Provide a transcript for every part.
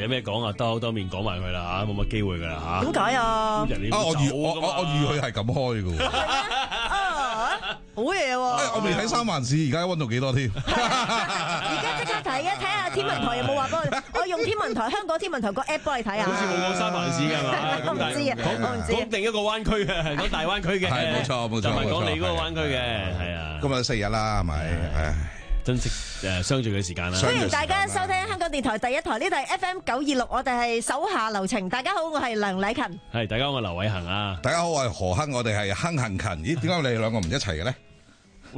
有咩講啊？兜面講埋佢啦嚇，冇乜機會噶啦嚇。 點解啊？ 人哋我預佢係咁開嘅喎。 好嘢喎！ 我未睇三藩市，而家溫度幾多添？ 而家即刻睇啊！睇下天文台有冇話幫我用天文台香港天文台個 app 幫你睇下。 好似冇講三藩市㗎嘛？ 我唔知啊，我唔知。 講定一個灣區嘅，係講大灣區嘅。 係冇錯， 就唔係講你嗰個灣區嘅，係啊。 今日4日啦，係咪？唉， 珍惜相聚嘅時間啦。 歡迎大家收聽香港電台第一台，呢度係 FM 926，我哋係手下留情。大家好，我係梁禮勤。 係，大家好，我係劉偉恒啊。 大家好，我係何亨，我哋係亨行勤。咦，點解你哋兩個唔一齊嘅咧？ 你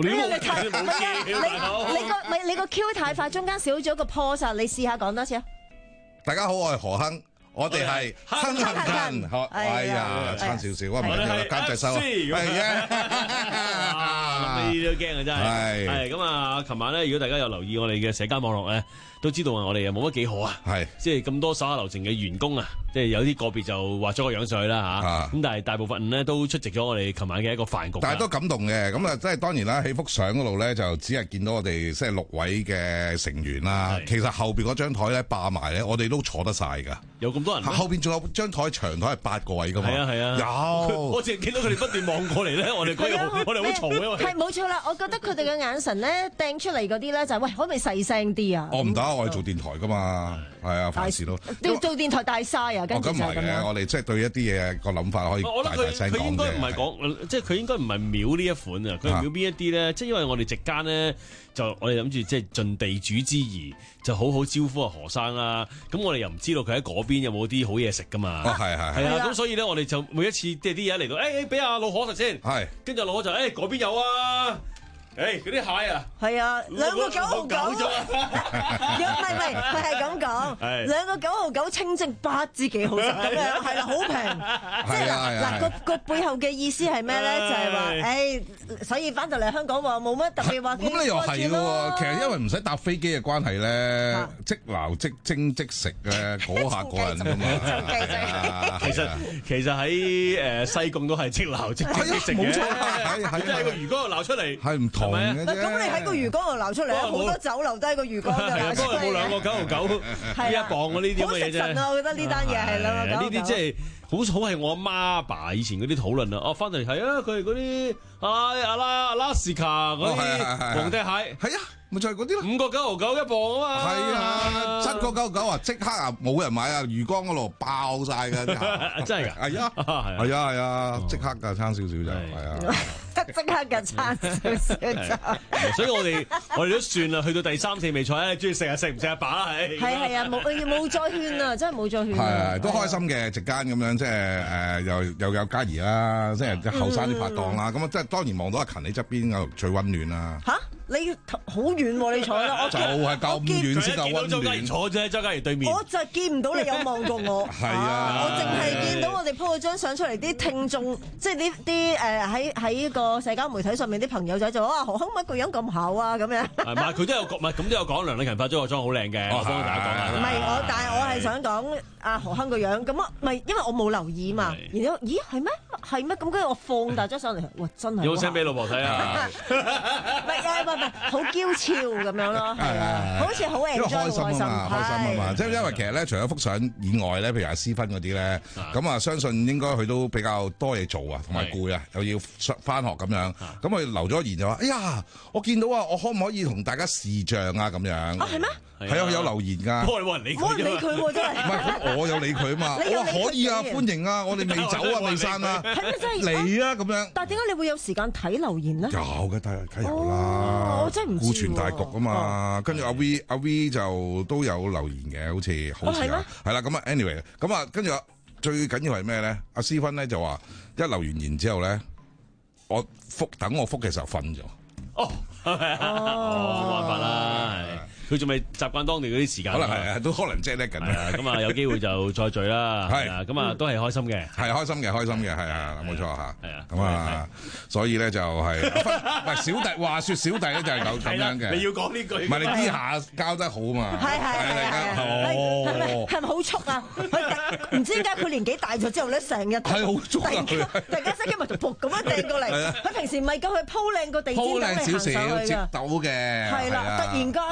個 Q 太快，中間少咗個 pause，你試下講多次啊！ 大家好，我係何亨，我哋係亨行勤。好，哎呀，差少少啊，唔緊要啦，監製收啊，係啊， 諗起都驚啊，真係。係咁啊！琴晚咧，如果大家有留意我哋嘅社交網絡咧，都知道啊，我哋又冇乜幾好啊。係，即係咁多手下留情嘅員工啊，即係有啲個別就畫咗個樣上去啦嚇。咁但係大部分咧都出席咗我哋琴晚嘅一個飯局。但係都感動嘅，咁啊，即係當然啦，喺幅相嗰度咧，就只係見到我哋即係6位嘅成員啦。其實後邊嗰張台咧霸埋咧，我哋都坐得晒㗎。有咁多人？後邊仲有張台長台係8個位㗎嘛。係啊。有。我淨係見到佢哋不斷望過嚟咧，我哋好嘈嘅。 係冇錯啦，我覺得佢哋嘅眼神咧掟出嚟嗰啲咧就係喂，可唔可以細聲啲啊？ 我唔得，我哋做電台㗎嘛，係啊，凡事都。 你做電台大晒啊？跟住就咁樣。 我哋即係對一啲嘢個諗法可以大聲講嘅。佢應該唔係講， 即係佢應該唔係秒呢一款啊！佢係秒邊一啲咧？即係因為我哋席間咧，就我哋諗住即係盡地主之誼，就好好招呼阿何生啦。咁我哋又唔知道佢喺嗰邊有冇啲好嘢食㗎嘛？係啊！咁所以咧，我哋就每一次即係啲嘢嚟到，俾阿老何食先。係。跟住老何就嗰邊有啊。嗰啲蟹啊，係啊，2個9.99啫，唔係，佢係咁講，2個9.99清蒸8至幾好食咁樣，係啦，好平，即係嗱個背後嘅意思係咩咧？就係話，所以翻到嚟香港話冇乜特別話。 咁你又係喎，其實因為唔使搭飛機嘅關係咧，即撈即蒸即食嘅嗰下過癮㗎嘛。 其實喺西貢都係即撈即蒸即食嘅， 冇錯， 即係個魚缸度撈出嚟， 係唔同。 咁你喺個魚缸度撈出嚟，好多酒留低個魚缸㗎。 係啊，都係冇2個9.99呢一磅嗰啲咁嘅嘢啫。 好食神啊！我覺得呢單嘢係2個9.99。 呢啲即係好係我阿媽阿爸以前嗰啲討論啊。翻嚟係啊，佢哋嗰啲阿拉斯卡嗰啲皇帝蟹，係啊。 咪就係嗰啲咯 ，5個9.99一磅啊嘛， 係啊，7個9.99啊，即刻啊冇人買啊，魚缸嗰度爆晒㗎， 真係㗎， 係啊，即刻㗎，差少少就係啊， 即刻㗎，差少少就， 所以我哋都算啦，去到第3、4味菜咧，中意食啊食，唔食啊飽啦， 係啊，冇再勸啊，真係冇再勸， 係都開心嘅，席間咁樣即係又有嘉儀啦，即係後生啲拍檔啦，咁啊即係當然望到阿勤喺側邊嗰度最溫暖啦。嚇！ 你好遠喎，你坐啦，我就係夠咁遠先夠溫暖。 坐啫，周嘉怡對面。 我就見唔到你有望過我。 係啊， 我淨係見到我哋 po 咗張相出嚟，啲聽眾即係啲喺個社交媒體上面啲朋友仔就話：何亨乜個樣咁厚啊咁樣。 唔係佢都有講，咁都有講梁禮勤化咗個妝好靚嘅，我幫大家講下。 唔係但係我係想講阿何亨個樣咁啊，唔係因為我冇留意嘛。然後咦係咩？係咩？咁跟住我放大咗上嚟，哇真係。 有冇 send 俾老婆睇啊？ 唔係，好嬌俏咁樣咯，係啊，好似好 enjoy 開心啊嘛，即係因為其實咧，除咗幅相以外咧，譬如阿思芬嗰啲咧，咁啊，相信應該佢都比較多嘢做啊，同埋攰啊，又要翻學咁樣，咁佢留咗言就話：哎呀，我見到啊，我可唔可以同大家視像啊？咁樣啊，係咩？係啊，有留言㗎。 冇人理佢喎，真係。 唔係，咁我有理佢啊嘛。我話可以啊，歡迎啊，我哋未走啊，未散啊。 係咩真係？ 嚟啊，咁樣。 但係點解你會有時間睇留言咧？ 有嘅，梗有啦。 我真係唔知。 顧全大局啊嘛。跟住阿 V 就都有留言嘅，好似啊。係啦，咁啊，anyway，咁啊，跟住最緊要係咩咧？阿思芬咧就話一留完言之後咧，等我覆嘅時候瞓咗。 冇辦法啦。佢仲未習慣當地嗰啲時間， 可能係啊，都可能即係叻緊啊。 咁啊，有機會就再聚啦。係啊，咁啊，都係開心嘅， 係開心嘅，係啊，冇錯嚇。 係啊， 咁啊，所以咧就係唔係小弟話説小弟咧就係咁樣嘅。 你要講呢句，唔係你啲下交得好嘛？ 係係咪好速啊？唔知點解佢年紀大咗之後咧，成日係好速啊！ 突然間熄機咪就撲咁樣掟過嚟。佢平時唔係夠佢鋪靚個地氈， 鋪靚少少接到嘅。 係啦，突然間即係好似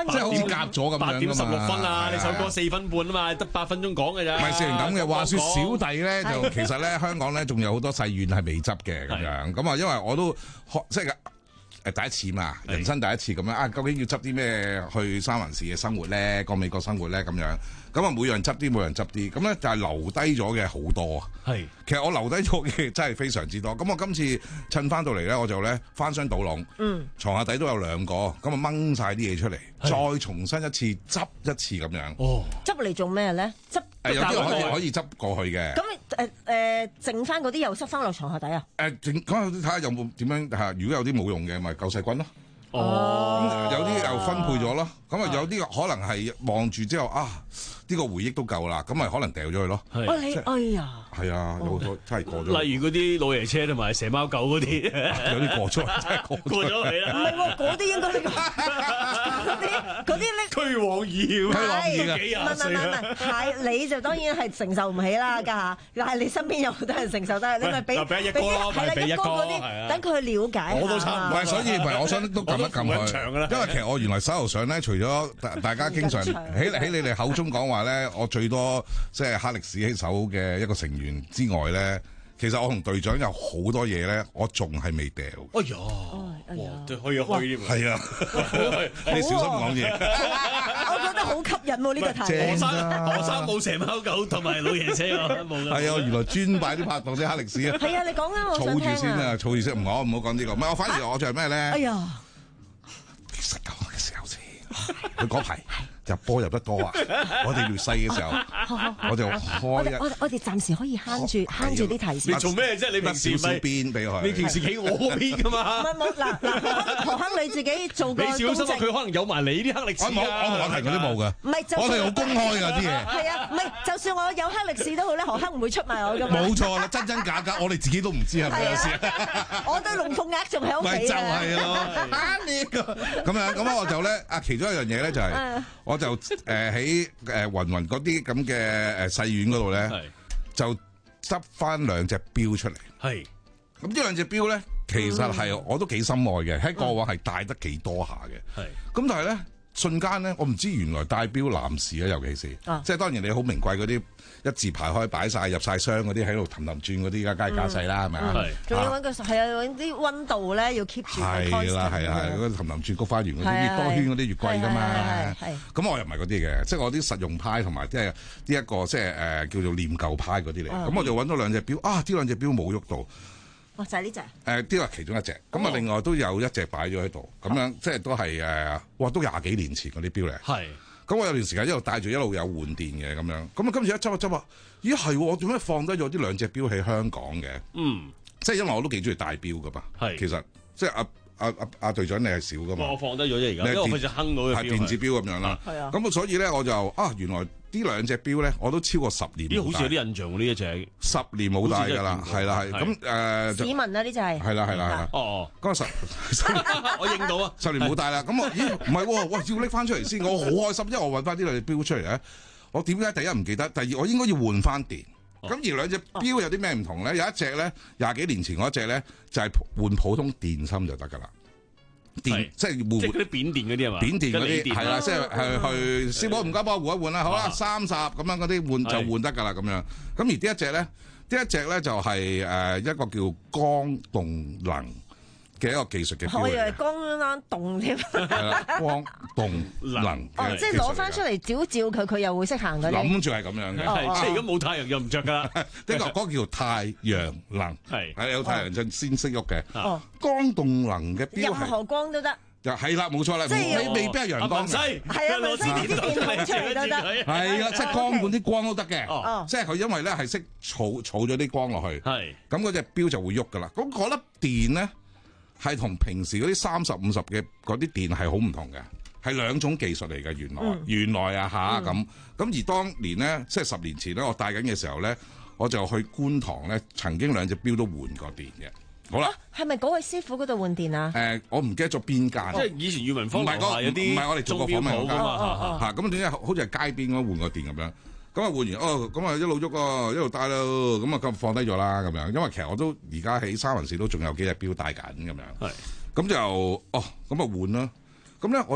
夾咗咁樣㗎嘛。 8點16分啊！ 係你首歌4分半啊嘛，得8分鐘講嘅咋。 唔係雖然咁嘅，話說小弟咧就其實咧香港咧仲有好多細縣係未執嘅咁樣，咁啊因為我都即係第一次嘛，人生第一次咁樣啊，究竟要執啲咩去三藩市嘅生活咧，過美國生活咧咁樣，咁啊每樣執啲，每樣執啲，咁咧就係留低咗嘅好多啊。係，其實我留低咗嘅真係非常之多。咁我今次趁翻到嚟咧，我就咧翻箱倒籠，床下底都有2個，咁啊掹晒啲嘢出嚟，再重新一次執一次咁樣。哦， 執嚟做咩咧？執有啲可以執過去嘅。 咁剩翻嗰啲又塞翻落床下底啊？ 睇下有冇點樣嚇，如果有啲冇用嘅，咪救世軍咯。 哦， 有啲又分配咗咯，咁啊有啲可能係望住之後啊，呢個回憶都夠啦，咁咪可能掉咗佢咯。 哎呀， 係啊，有好多真係過咗。 例如嗰啲老爺車同埋蛇貓狗嗰啲， 有啲過咗，真係過咗去啦。 唔係喎，嗰啲應該嗰啲咧， 區王爺， 唔係，你就當然係承受唔起啦，家下，但係你身邊有好多人承受得，你咪俾一哥咯，俾一哥嗰啲，等佢了解。 我都差唔多。 所以我想都撳一撳佢，因為其實我原來手頭上咧，除咗大家經常喺你哋口中講話咧，我最多即係黑歷史起手嘅一個成員之外咧，其實我同隊長有好多嘢咧，我仲係未掉。 哎呀，都可以開添。係啊， 你小心講嘢。 我覺得好吸引喎呢個題。 何生冇蛇貓狗同埋老爺車啊，冇。 係啊，原來專擺啲拍檔啲黑歷史啊。 係啊，你講啊，我想聽啊。 儲住先啊，儲住先，唔好講呢個。唔係，我反而我就係咩咧？ 哎呀！ 其實舊嘅時候先，佢嗰排入波入得多啊！我哋越細嘅時候，我就開我哋暫時可以慳住啲提示。 你做咩啫？你平時少少邊俾佢？ 你平時企我嗰邊噶嘛？ 唔係冇嗱，何坑你自己做過。 你小心啊！佢可能有埋你啲黑歷史。 我同阿提嗰啲冇㗎。 唔係， 我哋好公開㗎啲嘢。 係啊，唔係，就算我有黑歷史都好咧，何坑唔會出賣我㗎嘛。 冇錯啦，真真假假，我哋自己都唔知係咪有事。 我對龍鳳鈪仲喺屋企。 咪就係咯，呢個咁樣咁我就咧其中一樣嘢咧就係，我就喺雲雲嗰啲咁嘅細院嗰度咧，就執翻2隻錶出嚟。係，咁呢2隻錶咧，其實係我都幾心愛嘅，喺過往係戴得幾多下嘅。係，咁但係咧瞬間咧，我唔知原來戴錶男士啊，尤其是，即係當然你好名貴嗰啲一字排開擺晒入晒箱嗰啲喺度氹氹轉嗰啲，梗係架勢啦，係咪啊？ 仲要揾個揾啲溫度咧，要 keep 住。係啦， 嗰個氹氹轉菊花園嗰啲，越多圈嗰啲越貴㗎嘛。咁我又唔係嗰啲嘅，即係我啲實用派同埋即係呢一個即係叫做念舊派嗰啲嚟。咁我就揾咗2隻錶，呢2隻錶冇喐到。 就係呢隻。 呢個係其中一隻，咁啊另外都有一隻擺咗喺度，咁樣即係都係都20幾年前嗰啲錶嚟。係。咁我有段時間一路戴住，一路有換電嘅咁樣。咁啊，今次一執啊，咦係我做咩放低咗啲2隻錶喺香港嘅？即係因為我都幾中意戴錶噶嘛。係，其實即係阿隊長你係少噶嘛。我放低咗啫而家，因為我費事哼到嘅錶。係電子錶咁樣啦。係啊。咁所以咧我就原來呢2隻錶咧我都超過10年。咦，好似有啲印象喎呢一隻。10年冇戴㗎啦，係啦係。咁市民啊呢隻係。 係啦。哦。嗰個我認到啊 ，10年冇戴啦。咁我唔係喎，喂要拎翻出嚟先，我好開心，因為我揾翻呢2隻錶出嚟咧。我點解第一唔記得，第二我應該要換翻電。咁而2隻錶有啲咩唔同咧？有一隻咧20幾年前嗰隻咧就係換普通電芯就得㗎啦。電即係換嗰啲扁電嗰啲係嘛？扁電嗰啲係啦，即係去師傅唔該幫我換一換啦，好啦，30咁樣嗰啲換就換得㗎啦咁樣。咁而呢一隻咧就係一個叫光動能嘅一個技術嘅錶嚟嘅。我以為光啱動添。係啦，光動能。即係攞翻出嚟照佢，佢又會識行嗰啲。諗住係咁樣嘅，即係如果冇太陽又唔着㗎啦。呢個嗰個叫太陽能，係有太陽就先識喐嘅。光動能嘅錶任何光都得。就係啦，冇錯啦，你未必係陽光嘅。係啊，攞啲電筒出嚟都得。係啊，即係光管啲光都得嘅。即係佢因為咧係識儲咗啲光落去。係。咁嗰隻錶就會喐㗎啦。咁嗰粒電咧，係同平時嗰啲30、50嘅嗰啲電係好唔同嘅，係2種技術嚟嘅。原來啊咁而當年咧，即係10年前咧，我戴緊嘅時候咧，我就去觀塘咧，曾經2隻錶都換過電嘅。好啦，係咪嗰位師傅嗰度換電啊？我唔記得咗邊間，即係以前裕民坊樓下有啲，唔係我哋做過訪問嗰間嚇。咁點解好似係街邊咁換個電咁樣？咁啊換完咁啊一路喐啊，一路戴咯，咁啊咁放低咗啦咁樣。因為其實我都而家喺三藩市都仲有幾隻錶戴緊咁樣。係，咁就咁啊換啦。咁咧我就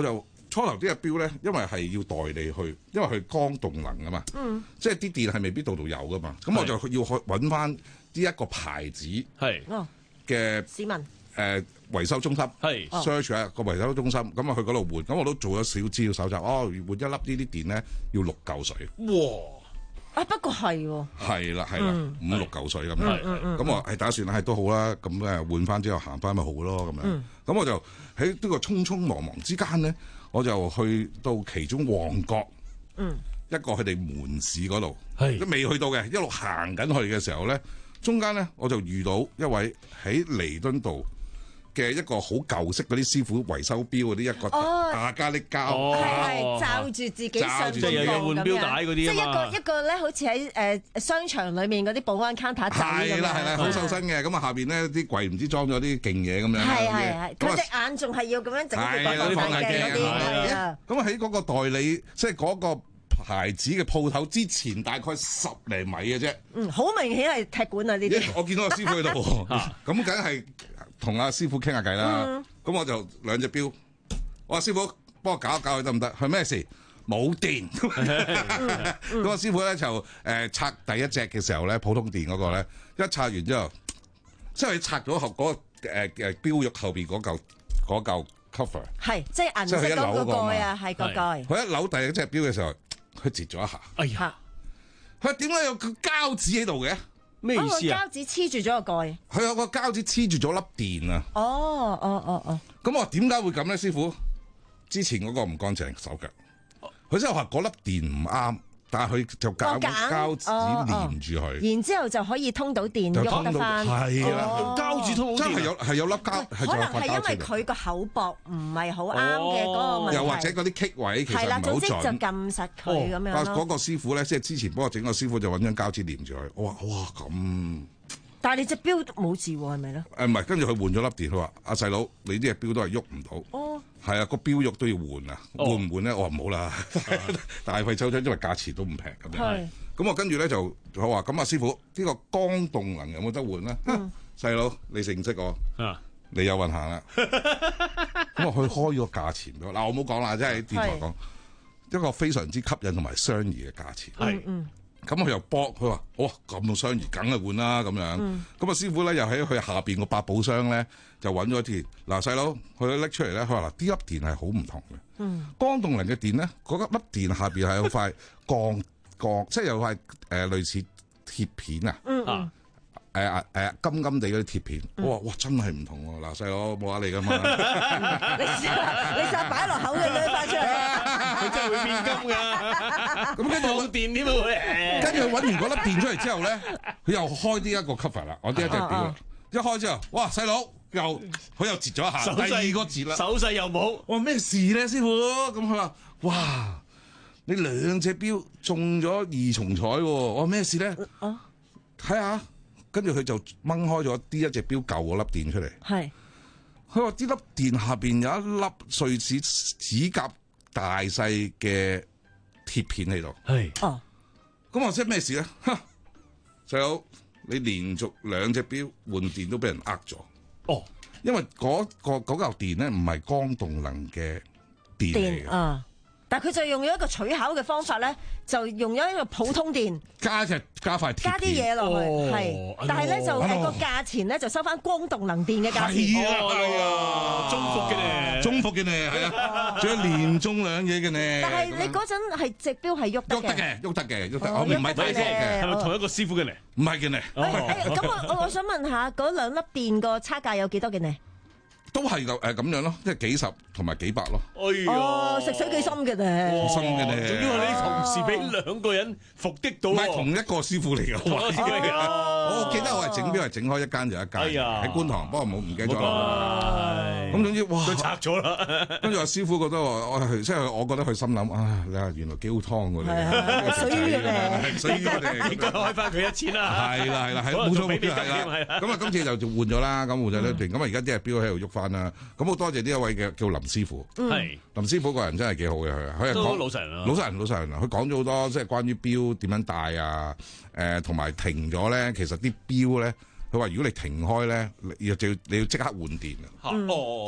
初頭啲嘅錶咧，因為係要代理去，因為佢光動能啊嘛，即係啲電係未必度有噶嘛，咁我就要去揾翻呢一個牌子嘅市民維修中心，search 下個維修中心，咁啊去嗰度換，咁我都做咗少資料搜集，換一粒呢啲電咧要6嚿水， 哇！不過係喎， 係啦，5-6嚿水咁樣，咁我係打算係都好啦，咁誒換翻之後行翻咪好咯咁樣，咁我就喺呢個匆匆忙忙之間咧，我就去到其中旺角，一個佢哋門市嗰度，都未去到嘅，一路行緊去嘅時候咧，中間咧我就遇到一位喺彌敦道嘅一個好舊式嗰啲師傅維修錶嗰啲一個亞加力膠， 係罩住自己上即係又有換錶帶嗰啲， 即係一個咧，好似喺商場裏面嗰啲保安 counter 仔咁樣， 係啦，好瘦身嘅，咁啊下邊咧啲櫃唔知裝咗啲勁嘢咁樣， 係，佢隻眼仲係要咁樣整住放眼鏡嗰啲， 咁喺嗰個代理即係嗰個牌子嘅鋪頭之前大概10厘米嘅啫， 好明顯係踢館啊呢啲， 我見到個師傅喺度，咁梗係同阿師傅傾下偈啦，咁我就2隻錶，我話師傅幫我搞一搞佢得唔得？係咩事？冇電，咁個師傅咧就拆第一隻嘅時候咧，普通電嗰個咧，一拆完之後，即係佢拆咗嗰個錶玉後邊嗰嚿 cover， 係即係銀色嗰個蓋啊，係個蓋。 佢一扭第一隻錶嘅時候，佢截咗一下， 哎呀！ 佢話點解有個膠紙喺度嘅？ 咩意思啊？ 膠紙黐住咗個蓋， 佢有個膠紙黐住咗粒電啊！咁我話點解會咁咧？師傅之前嗰個唔乾淨手腳，佢真係話嗰粒電唔啱，但係佢就搞膠紙連住佢， 然之後就可以通到電喐得翻。 係啦， 膠紙通到電， 真係有粒膠， 可能係因為佢個口薄唔係好啱嘅嗰個問題， 又或者嗰啲棘位其實唔係好準。 總之就撳實佢咁樣咯。 嗰個師傅咧，即係之前幫我整個師傅就揾張膠紙連住佢。我話哇咁， 但係你隻錶冇字喎，係咪咧？ 唔係，跟住佢換咗粒電，佢話阿細佬，你啲隻錶都係喐唔到。係啊，個錶玉都要換啊，換唔換咧？我話唔好啦，大費周章，因為價錢都唔平咁樣。咁我跟住咧就佢話咁啊，師傅呢個光動能有冇得換咧？細佬你識唔識我？你有運行啦。咁我去開咗個價錢俾我。嗱，我冇講啦，即係喺電台講一個非常之吸引同埋相宜嘅價錢。咁佢又搏，佢話：哇咁相宜，梗係換啦咁樣。咁啊師傅咧又喺佢下邊個百寶箱咧就揾咗電。嗱細佬，佢拎出嚟咧，佢話嗱，呢粒電係好唔同嘅。光動能嘅電咧，嗰粒電下邊係有塊鋼，即係有塊類似鐵片啊。金金地嗰啲鐵片，哇真係唔同喎！嗱細佬冇話你噶嘛， 你試下擺落口嘅嘢翻出嚟， 佢真係會變金㗎。 咁跟住放電添啊！ 跟住佢揾完嗰粒電出嚟之後咧，佢又開呢一個 cover 啦，我呢一隻錶，一開之後，哇細佬佢又截咗一下，第二個截啦，手勢又冇。我話咩事咧，師傅？咁佢話：哇，你2隻錶中咗2重彩喎！我話咩事咧？睇下。跟住佢就掹開咗呢一隻錶舊嗰粒電出嚟。係，佢話呢粒電下邊有一粒類似指甲大細嘅鐵片喺度。係，咁我即係咩事咧？細佬，你連續2隻錶換電都俾人呃咗。因為嗰嚿電咧唔係光動能嘅電嚟嘅。 但係佢就用咗一個取巧嘅方法咧，就用咗一個普通電加塊鐵片， 加啲嘢落去，係。但係咧就個價錢咧就收翻光動能電嘅價錢。 係啊，中伏嘅呢，中伏嘅呢，係啊，仲有連中2嘢嘅呢。 但係你嗰陣係隻錶係喐得嘅， 喐得嘅，我唔係睇錯嘅， 係咪同一個師傅嘅呢？ 唔係嘅呢。 咁我想問下，嗰2粒電個差價有幾多嘅呢？ 都係咁樣咯，即係幾十同埋幾百咯。 食水幾深嘅咧， 深嘅咧。 仲要係你同時俾2個人伏擊到， 唔係同一個師傅嚟嘅。我記得我係整錶係整開一間就一間，喺觀塘，不過唔記得咗。咁總之哇， 佢拆咗啦。跟住話師傅覺得我即係我覺得佢心諗啊，你話原來幾好湯㗎你， 水魚嘅， 水魚嘅， 應該開翻佢1000啦。 係啦，冇錯冇錯係啦。咁啊今次就換咗啦，咁換咗呢段，咁啊而家啲錶喺度喐翻啦。咁好多謝呢一位嘅叫林師傅。係林師傅個人真係幾好嘅，佢係講老實人啊， 老實人啊，佢講咗好多即係關於錶點樣戴啊，同埋停咗咧，其實啲錶咧，佢話如果你停開咧，你要即刻換電啊。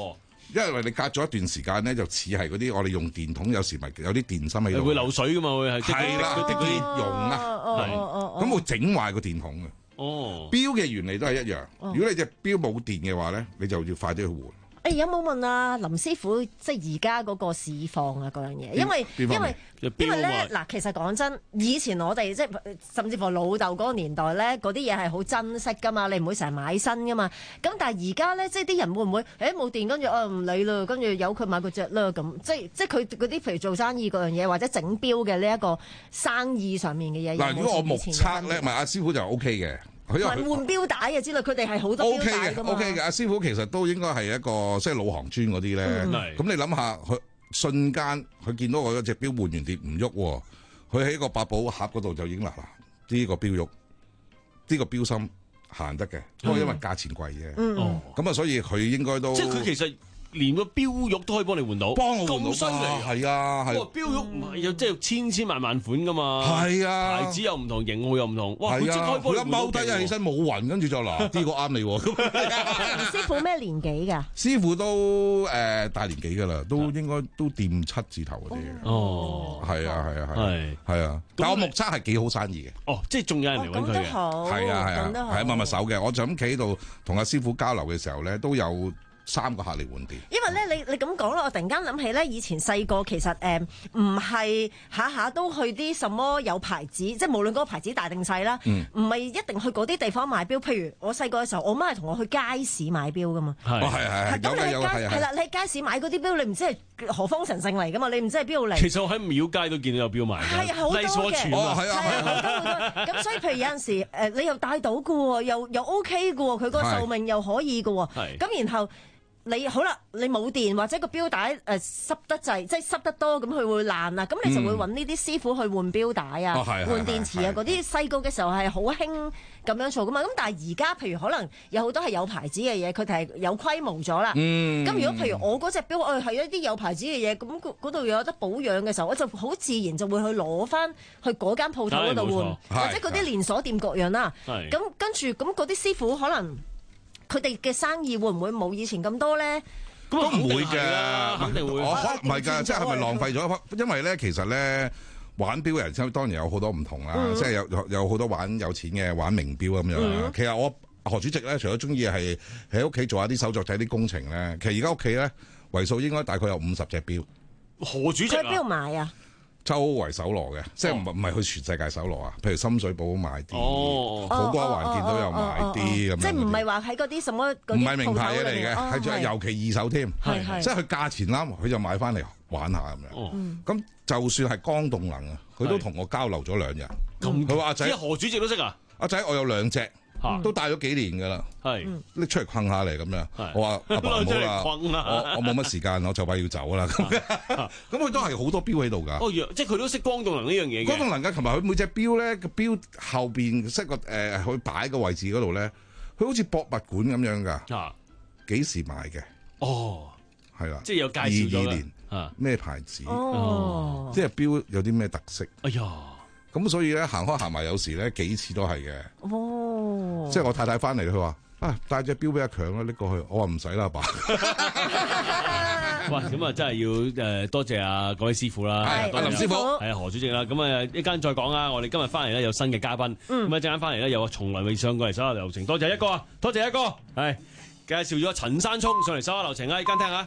因為你隔咗一段時間咧，就似係嗰啲我哋用電筒有時咪有啲電芯喺度， 會漏水噶嘛，會係啦， 嗰啲溶啊，咁會整壞個電筒嘅。 哦， 錶嘅原理都係一樣。如果你隻錶冇電嘅話咧，你就要快啲去換。 有冇問啊林師傅，即係而家嗰個市況啊嗰樣嘢？因為咧嗱，其實講真，以前我哋即係甚至乎老豆嗰個年代咧，嗰啲嘢係好珍惜噶嘛，你唔會成日買新噶嘛。咁但係而家咧，即係啲人會唔會冇電，跟住唔理啦，跟住由佢買嗰隻啦咁，即係佢嗰啲譬如做生意嗰樣嘢，或者整錶嘅呢一個生意上面嘅嘢。 嗱，如果我目測咧，阿師傅就 O K 嘅。 換錶帶啊之類，佢哋係好多錶帶㗎嘛。 O K 嘅，阿師傅其實都應該係一個即係老行尊嗰啲咧。咁你諗下，佢瞬間佢見到我嗰隻錶換完碟唔喐，佢喺個百寶盒嗰度就已經呢個錶喐，呢個錶芯行得嘅，不過因為價錢貴啫。咁啊，所以佢應該都即係佢其實。連個錶玉都可以幫你換到， 幫我換到咁犀利， 係啊，係。 錶玉唔係有即係千萬款噶嘛， 係啊， 牌子又唔同，型號又唔同，哇！佢即係啊， 刻幫你換到。 佢一踎低一起身冇暈，跟住就呢個啱你喎。 師傅咩年紀㗎？ 師傅都大年紀㗎啦，都應該都掂7字頭嗰啲。 哦， 係啊，但我目測係幾好生意嘅。 哦，即係仲有人嚟揾佢嘅。 係啊，係密手嘅。我就咁企喺度同阿師傅交流嘅時候咧，都有3個客嚟換電。 因為咧，你咁講啦，我突然間諗起咧，以前細個其實唔係下下都去啲什麼有牌子，即係無論嗰個牌子大定細啦，唔係一定去嗰啲地方買錶。譬如我細個嘅時候，我媽係同我去街市買錶噶嘛。 係。 咁你喺街市買嗰啲錶，你唔知係何方神聖嚟噶嘛？你唔知係邊度嚟？ 其實我喺廟街都見到有錶賣嘅， 係好多嘅。 好多。咁所以譬如有陣時你又戴到嘅喎，又 OK 嘅喎，佢個壽命又可以嘅喎。咁然後。你好啦，你冇電或者個錶帶濕得滯，即係濕得多咁，佢會爛啦。咁你就會揾呢啲師傅去換錶帶啊、換電池啊嗰啲。細個嘅時候係好興咁樣做噶嘛。咁但係而家譬如可能有好多係有牌子嘅嘢，佢哋係有規模咗啦。咁如果譬如我嗰隻錶係一啲有牌子嘅嘢，咁嗰度有得保養嘅時候，我就好自然就會去攞翻去嗰間鋪頭嗰度換，或者嗰啲連鎖店各樣啦。咁跟住咁嗰啲師傅可能。佢哋嘅生意會唔會冇以前咁多咧？ 都唔會嘅， 肯定會。 唔係㗎，即係咪浪費咗？因為咧，其實咧玩錶嘅人當然有好多唔同啦，即係有好多玩有錢嘅玩名錶咁樣。其實我何主席咧，除咗中意係喺屋企做下啲手作仔啲工程咧，其實而家屋企咧為數應該大概有50隻錶。 何主席喺邊度買啊？ 周圍搜羅嘅，即係唔係去全世界搜羅啊？譬如深水埗買啲，土瓜灣見到有買啲咁樣。即係唔係話喺嗰啲什麼嗰啲唔係名牌嘢嚟嘅，係尤其二手添。即係佢價錢啱，佢就買翻嚟玩下咁樣。咁就算係江動能啊，佢都同我交流咗2日。佢話阿仔， 何主席都識啊？ 阿仔，我有2隻。都戴咗幾年㗎啦，拎出嚟困下嚟咁樣。我話阿爸唔好啦，我冇乜時間，我就快要走啦。咁佢都係好多錶喺度㗎。 哦，即係佢都識光動能呢樣嘢嘅。 光動能㗎，同埋佢每隻錶咧個錶後邊識個佢擺個位置嗰度咧，佢好似博物館咁樣㗎。幾時買嘅？ 哦， 係啦， 即係有介紹咗 22年咩牌子？即係錶有啲咩特色？ 哎呀！ 咁所以咧行開行埋有時咧幾次都係嘅。即係我太太翻嚟，佢話帶隻錶俾阿強啦，拎過去。我話唔使啦，阿爸。 哇！咁啊，真係要多謝各位師傅啦， 林師傅， 係何主席啦。咁啊，一間再講啦。我哋今日翻嚟咧有新嘅嘉賓，咁一陣間翻嚟咧有從來未上過嚟手下留情。多謝一哥啊，多謝一哥，係介紹咗陳山聰上嚟手下留情啊！依間聽下。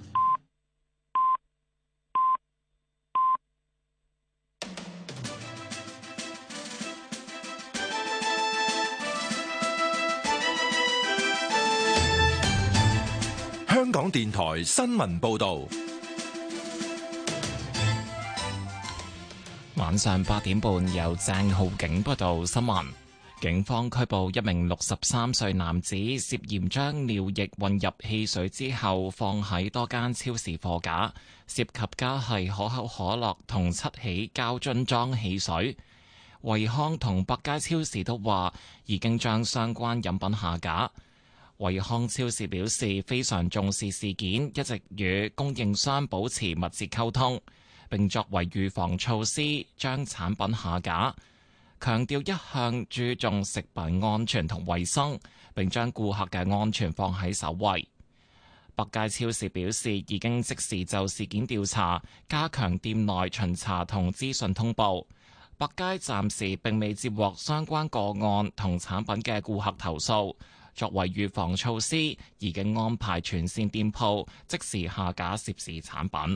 香港電台新聞報道，晚上8點半由鄭浩景報道新聞。警方拘捕一名63歲男子，涉嫌將尿液混入汽水之後放喺多間超市貨架，涉及加係可口可樂同7起膠樽裝汽水。惠康同百佳超市都話已經將相關飲品下架。惠康超市表示非常重視事件，一直與供應商保持密切溝通，並作為預防措施將產品下架，強調一向注重食品安全同衛生，並將顧客嘅安全放喺首位。 百佳超市表示，已經即時就事件調查，加強店內巡查同資訊通報。百佳暫時並未接獲相關個案同產品嘅顧客投訴。作為預防措施，已經安排全線店鋪即時下架涉事產品。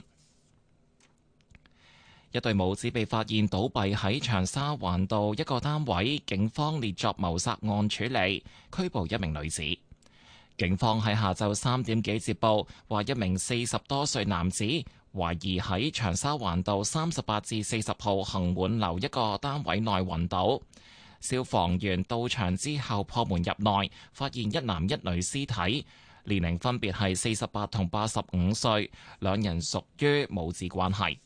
一對母子被發現倒斃喺長沙灣道一個單位，警方列作謀殺案處理，拘捕一名女子。警方喺下晝3點幾接報，話一名40多歲男子懷疑喺長沙灣道38至40號行滿樓一個單位內暈倒。消防員到場之後破門入內，發現一男一女屍體，年齡分別係48同85歲，兩人屬於母子關係。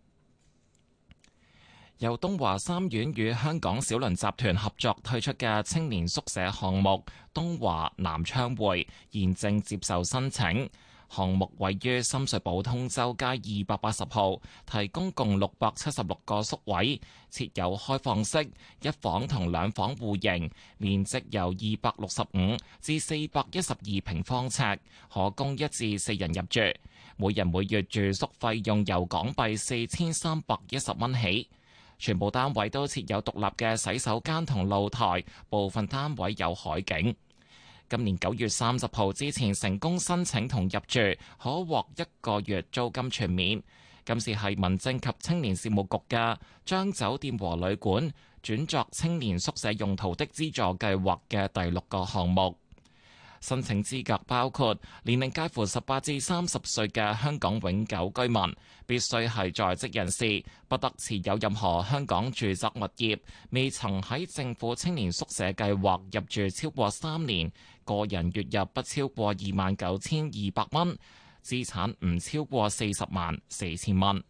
由東華三院與香港小輪集團合作推出嘅青年宿舍項目東華南昌匯現正接受申請。項目位於深水埗通州街280號，提供共676個宿位，設有開放式一房同兩房戶型，面積由265至412平方尺，可供1至4人入住。每人每月住宿費用由港幣4310蚊起。全部單位都設有獨立嘅洗手間同露台，部分單位有海景。今年9月30號之前成功申請同入住，可獲1個月租金全免。今次係民政及青年事務局嘅將酒店和旅館轉作青年宿舍用途的資助計劃嘅第6個項目。申請資格包括年齡介乎18至30歲嘅香港永久居民，必須係在職人士，不得持有任何香港住宅物業，未曾喺政府青年宿舍計劃入住超過3年，個人月入不超過29,200蚊，資產唔超過404000蚊。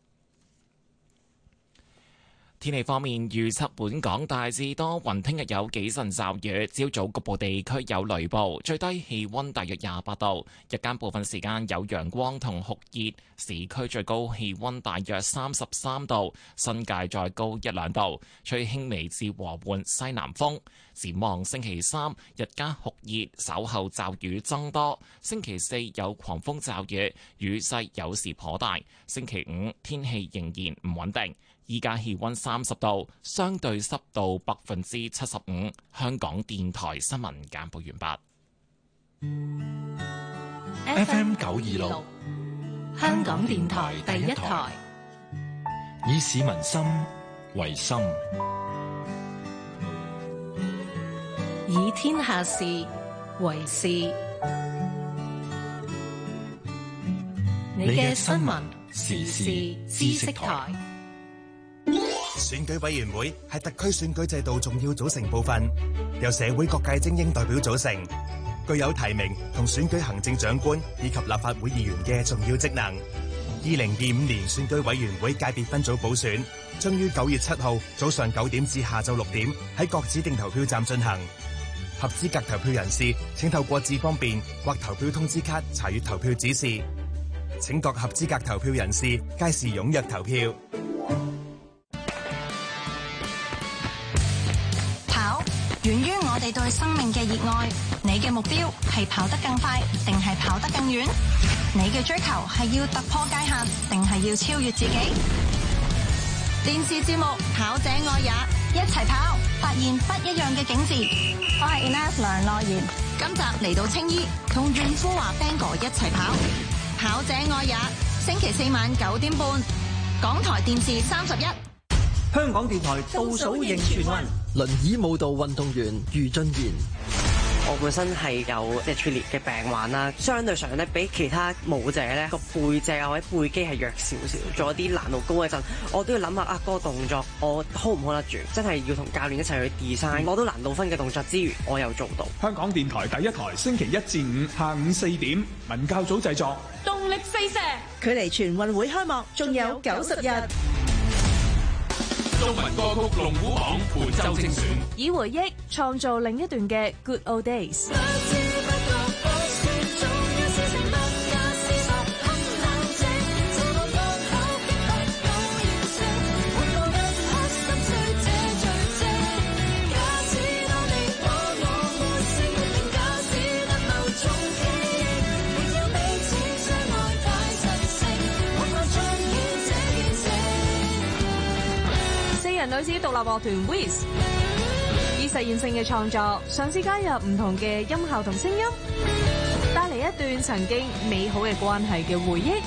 天氣方面，預測本港大致多雲，聽日有幾陣驟雨，朝早局部地區有雷暴，最低氣溫大約28度，日間部分時間有陽光同酷熱，市區最高氣溫大約33度，新界再高1-2度，吹輕微至和緩西南風。展望星期3日間酷熱，稍後驟雨增多，星期4有狂風驟雨，雨勢有時頗大，星期5天氣仍然唔穩定。依家氣溫30度，相對濕度75%。香港電台新聞簡報完畢。FM 926，香港電台第一台，以市民心為心， 以天下事為事。你嘅新聞時事知識台。 選舉委員會係特區選舉制度重要組成部分，由社會各界精英代表組成，具有提名同選舉行政長官以及立法會議員嘅重要職能。2025年選舉委員會界別分組補選將於9月7號早上9點至下晝6點喺各指定投票站進行。合資格投票人士請透過智方便或投票通知卡查閱投票指示。請各合資格投票人士屆時踴躍投票。 源於我哋對生命嘅熱愛，你嘅目標係跑得更快，定係跑得更遠？你嘅追求係要突破界限，定係要超越自己？電視節目《跑者愛也》，一齊跑，發現不一樣嘅景致。我係 Ines 梁樂妍，今集嚟到青衣，同袁富華 Bang 哥一齊跑，《跑者愛也》，星期4晚9點半，港台電視31。 香港電台倒數迎全運，輪椅舞蹈運動員余俊賢。 我本身係有脊柱裂嘅病患啦，相對上咧比其他舞者咧個背脊或者背肌係弱少少，做一啲難度高嘅陣，我都要諗下嗰個動作我 hold 唔 hold 得住，真係要同教練一齊去 design，攞到難度分嘅動作之餘，我又做到。 香港電台第一台，星期1至5下午4點，文教組製作， 動力四射， 距離全運會開幕仲有90日。 中文歌曲龍虎榜本周精選， 以回憶創造另一段嘅 Good Old Days。 女子獨立樂團 Wiz， 以實驗性嘅創作，嘗試加入唔同嘅音效同聲音，帶嚟一段曾經美好嘅關係嘅回憶。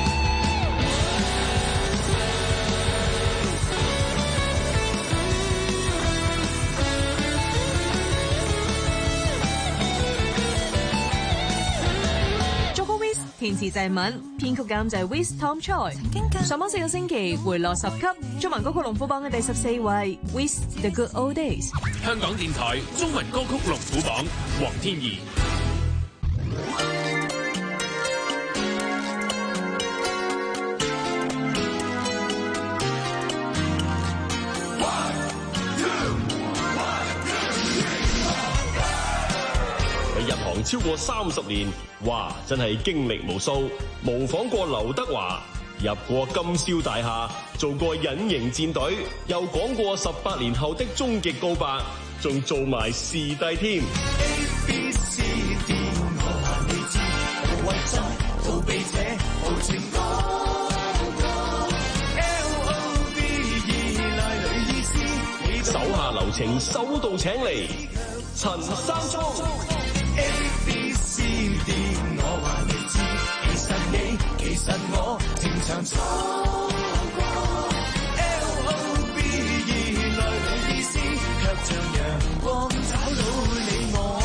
填詞鄭敏，編曲監製 Wiz Tom Choi。上榜4個星期回落10級，中文歌曲龍虎榜嘅第14位 Wiz The Good Old Days。 香港電台中文歌曲龍虎榜，黃天頤。 超過30年，哇！真係經歷無數，模仿過劉德華，入過金宵大廈，做過隱形戰隊，又講過18年後的終極告白，仲做埋視帝添。ABCD 我還未知，無謂再逃避這無情歌。LOVE 意思，手下留情，手到請嚟，陳山聰。ABCD 我還未知，其實你，其實我，情長錯過。LOVE 內裏意思，卻像陽光找到你我。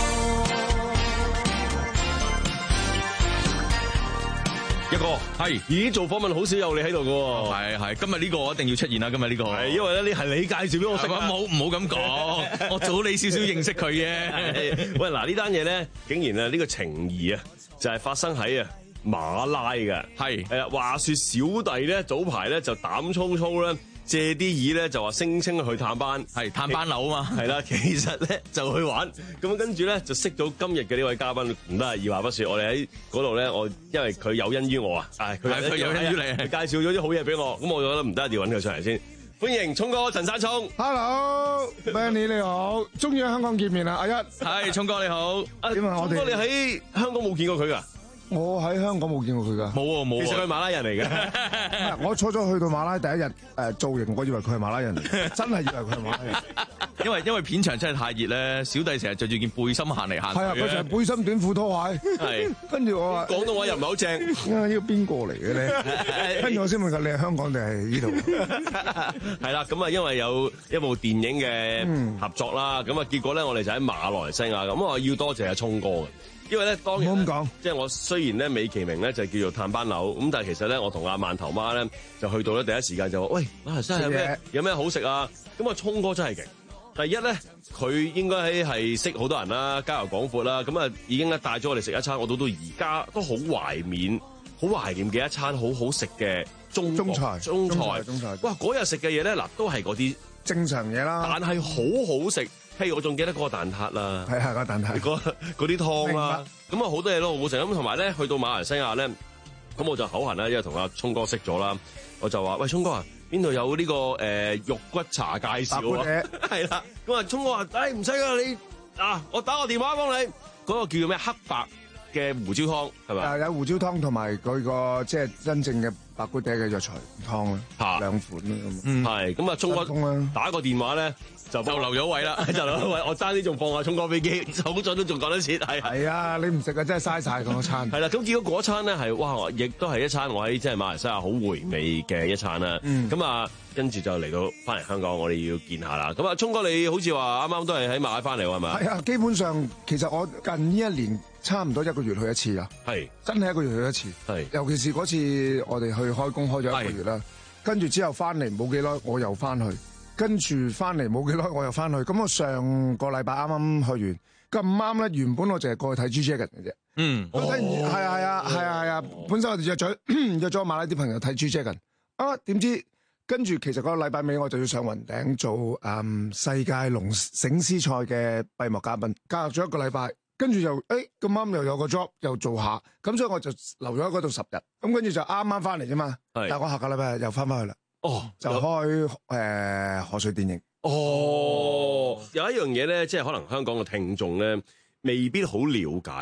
一個係，咦？做訪問好少有你喺度㗎喎。係，今日呢個我一定要出現啦！今日呢個係因為咧，係你介紹俾我識啊！唔好咁講，我早你少少認識佢嘅。喂，嗱呢單嘢咧，竟然啊呢個情誼啊，就係發生喺馬拉嘅。係啊，話說小弟咧早排咧就膽粗粗咧。借啲意咧就話聲稱去探班，係探班樓啊嘛，係啦，其實咧就去玩，咁跟住咧就識到今日嘅呢位嘉賓，唔得啊，二話不說，我哋喺嗰度咧，我因為佢有恩於我啊，佢有恩於你，佢介紹咗啲好嘢俾我，咁我就覺得唔得，要揾佢上嚟先，歡迎聰哥陳山聰 ，Hello，Benny 你好，終於喺香港見面啦，阿一， 係聰哥你好， 點啊我哋， 聰哥你喺香港冇見過佢㗎？ 我喺香港冇見過佢㗎， 冇。其實佢係馬拉人嚟嘅。 我初初去到馬拉第一日造型，我以為佢係馬拉人嚟，真係以為佢係馬拉人。 因為片場真係太熱咧，小弟成日着住件背心行嚟行去。 係啊，佢成日背心短褲拖鞋。 係。跟住我話廣東話又唔係好正。 呢個邊個嚟嘅咧？跟住我先問佢：你係香港定係呢度？ 係啦，咁啊，因為有一部電影嘅合作啦，咁啊，結果咧，我哋就喺馬來西亞，咁我要多謝阿聰哥嘅。因為咧，當然咁講，即係我雖然咧美其名咧就叫做探班樓，咁但係其實咧，我同阿饅頭媽咧就去到咧第一時間就話：喂，馬來西亞有咩好食啊？咁啊，聰哥真係勁。第一咧，佢應該係識好多人啦，交遊廣闊啦，咁啊已經咧帶咗我哋食一餐，我到而家都好懷念嘅一餐好好食嘅中菜。哇！嗰日食嘅嘢咧，嗱都係嗰啲正常嘢啦， 但係好好食。譬如我仲記得嗰個蛋撻啦， 係個蛋撻， 嗰啲湯啦，咁啊好多嘢都好好食。咁同埋咧，去到馬來西亞咧，咁我就口痕啦，因為同阿聰哥識咗啦，我就話：喂，聰哥啊，邊度有呢個肉骨茶介紹啊？係啦，咁啊，聰哥話：唔使啊，你我打個電話幫你。嗰個叫做咩黑白嘅胡椒湯係咪？ 有胡椒湯同埋佢個即係真正嘅白骨嗲嘅藥材湯啦，兩款啦咁。 係咁啊，聰哥打個電話咧。就留咗位啦，就留咗位，我爭啲仲放下聰哥飛機，好彩都仲講得切，係啊，你唔食啊，真係嘥晒嗰餐。 係啦，咁結果嗰餐咧係哇，亦都係一餐我喺即係馬來西亞好回味嘅一餐啦。咁啊，跟住就嚟到翻嚟香港，我哋要見下啦。咁啊，聰哥你好似話啱啱都係喺馬來翻嚟喎，係咪？ 係啊，基本上其實我近呢一年差唔多1個月去一次啊。 係真係1個月去一次。係，尤其是嗰次我哋去開工開咗1個月啦，跟住之後翻嚟冇幾耐，我又翻去。跟住翻嚟冇幾耐，我又翻去。咁我上個禮拜啱啱去完，咁啱咧，原本我淨係過去睇 G-Dragon 嘅啫。我睇係啊。本身我哋約咗馬拉啲朋友睇 G-Dragon。點知跟住其實嗰個禮拜尾我就要上雲頂做世界龍醒獅賽嘅閉幕嘉賓，加入咗1個禮拜。跟住就咁啱又有個 job 又做下，咁所以我就留咗喺嗰度10日。咁跟住就啱啱翻嚟啫嘛。但係我下個禮拜又翻返去啦。就開賀歲電影。 有一樣嘢咧，即係可能香港嘅聽眾咧，未必好了解。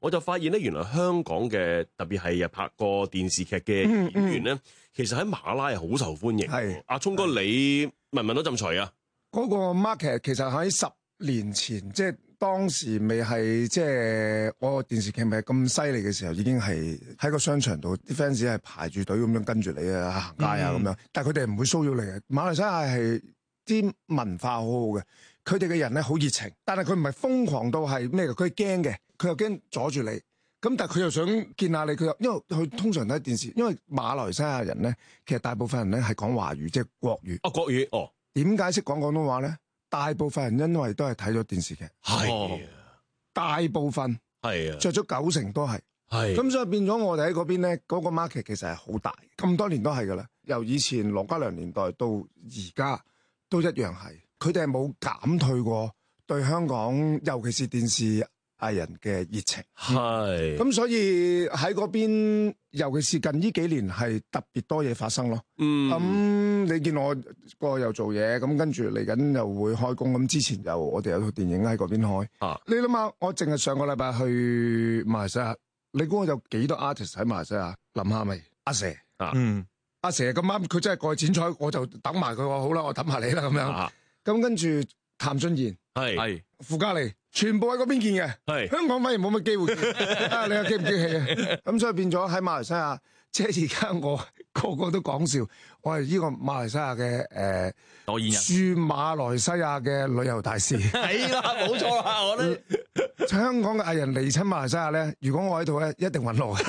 我就發現咧，原來香港嘅特別係拍過電視劇嘅演員咧，其實喺馬拉係好受歡迎。係阿聰哥，你聞唔聞到陣除啊？ 嗰個 market 其實喺10年前，即係當時未係即係我個電視劇未係咁犀利嘅時候，已經係喺個商場度，啲 fans 係排住隊咁樣跟住你啊，行街啊咁樣。但係佢哋唔會騷擾你嘅。馬來西亞係啲文化好好嘅，佢哋嘅人咧好熱情，但係佢唔係瘋狂到係咩嘅，佢係驚嘅，佢又驚阻住你。咁但係佢又想見下你，佢又因為佢通常睇電視，因為馬來西亞人咧，其實大部分人咧係講華語，即係國語。 哦，國語哦。點解識講廣東話咧？大部分人因為都係睇咗電視劇， 係大部分係啊， 着咗90%都係，咁所以變咗我哋喺嗰邊咧，嗰個 market 其實係好大，咁多年都係噶啦，由以前羅嘉良年代到而家都一樣係，佢哋係冇減退過對香港，尤其是電視藝人嘅熱情， 係咁所以喺嗰邊，尤其是近呢幾年係特別多嘢發生咯。咁你見我個又做嘢，咁跟住嚟緊又會開工，咁之前我哋有套電影喺嗰邊開。你諗下，我淨係上個禮拜去馬來西亞，你估我有幾多 artist 喺馬來西亞？諗下未？阿蛇阿蛇咁啱，佢真係過去剪彩，我就等埋佢話好啦，我等埋你啦咁樣。咁跟住譚俊彥係傅嘉莉。全部喺嗰邊見嘅，香港反而冇乜機會見。你又激唔激氣啊？咁所以變咗喺馬來西亞，即係而家我個個都講笑，我係呢個馬來西亞嘅代言人， 駐馬來西亞嘅旅遊大使。 係啦，冇錯啦，我都香港嘅藝人嚟親馬來西亞咧，如果我喺度咧，一定揾我。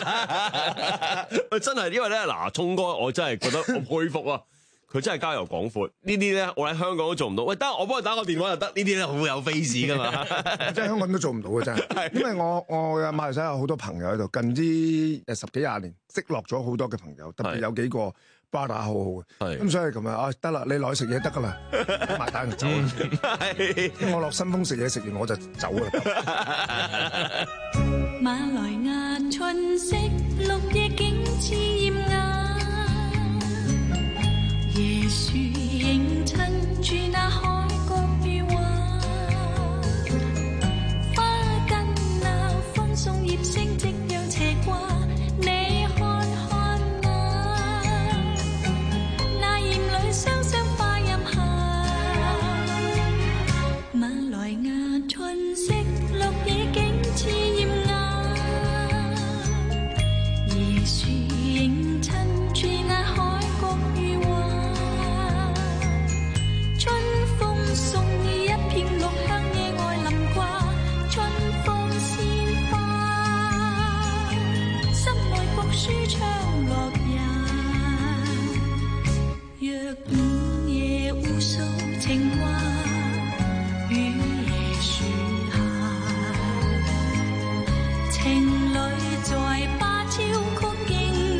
真係因為咧，嗱，聰哥，我真係覺得好佩服啊！佢真係交遊廣闊，呢啲咧我喺香港都做唔到。喂，得我幫佢打個電話就得，呢啲咧好有 face 噶嘛。 即係香港都做唔到嘅真係，因為我馬來西亞有好多朋友喺度，近啲10幾20年識落咗好多嘅朋友，特別有幾個 brother 好好嘅。咁所以咁啊，得啦，你落去食嘢得噶啦，埋單就走。我落新豐食嘢，食完我就走啦。 馬來亞春色，綠野景致豔雅。椰樹映襯住那海角與畫，花根那歡送葉聲夕陽斜掛，你看看那艷女雙雙花蔭下，馬來亞春色，綠野景致豔雅，椰樹映襯住那海角與畫。送你一片綠香野外淋掛，春風鮮花，心內復舒暢樂也。若午夜互訴情話，雨夜樹下，情侶在芭蕉曲徑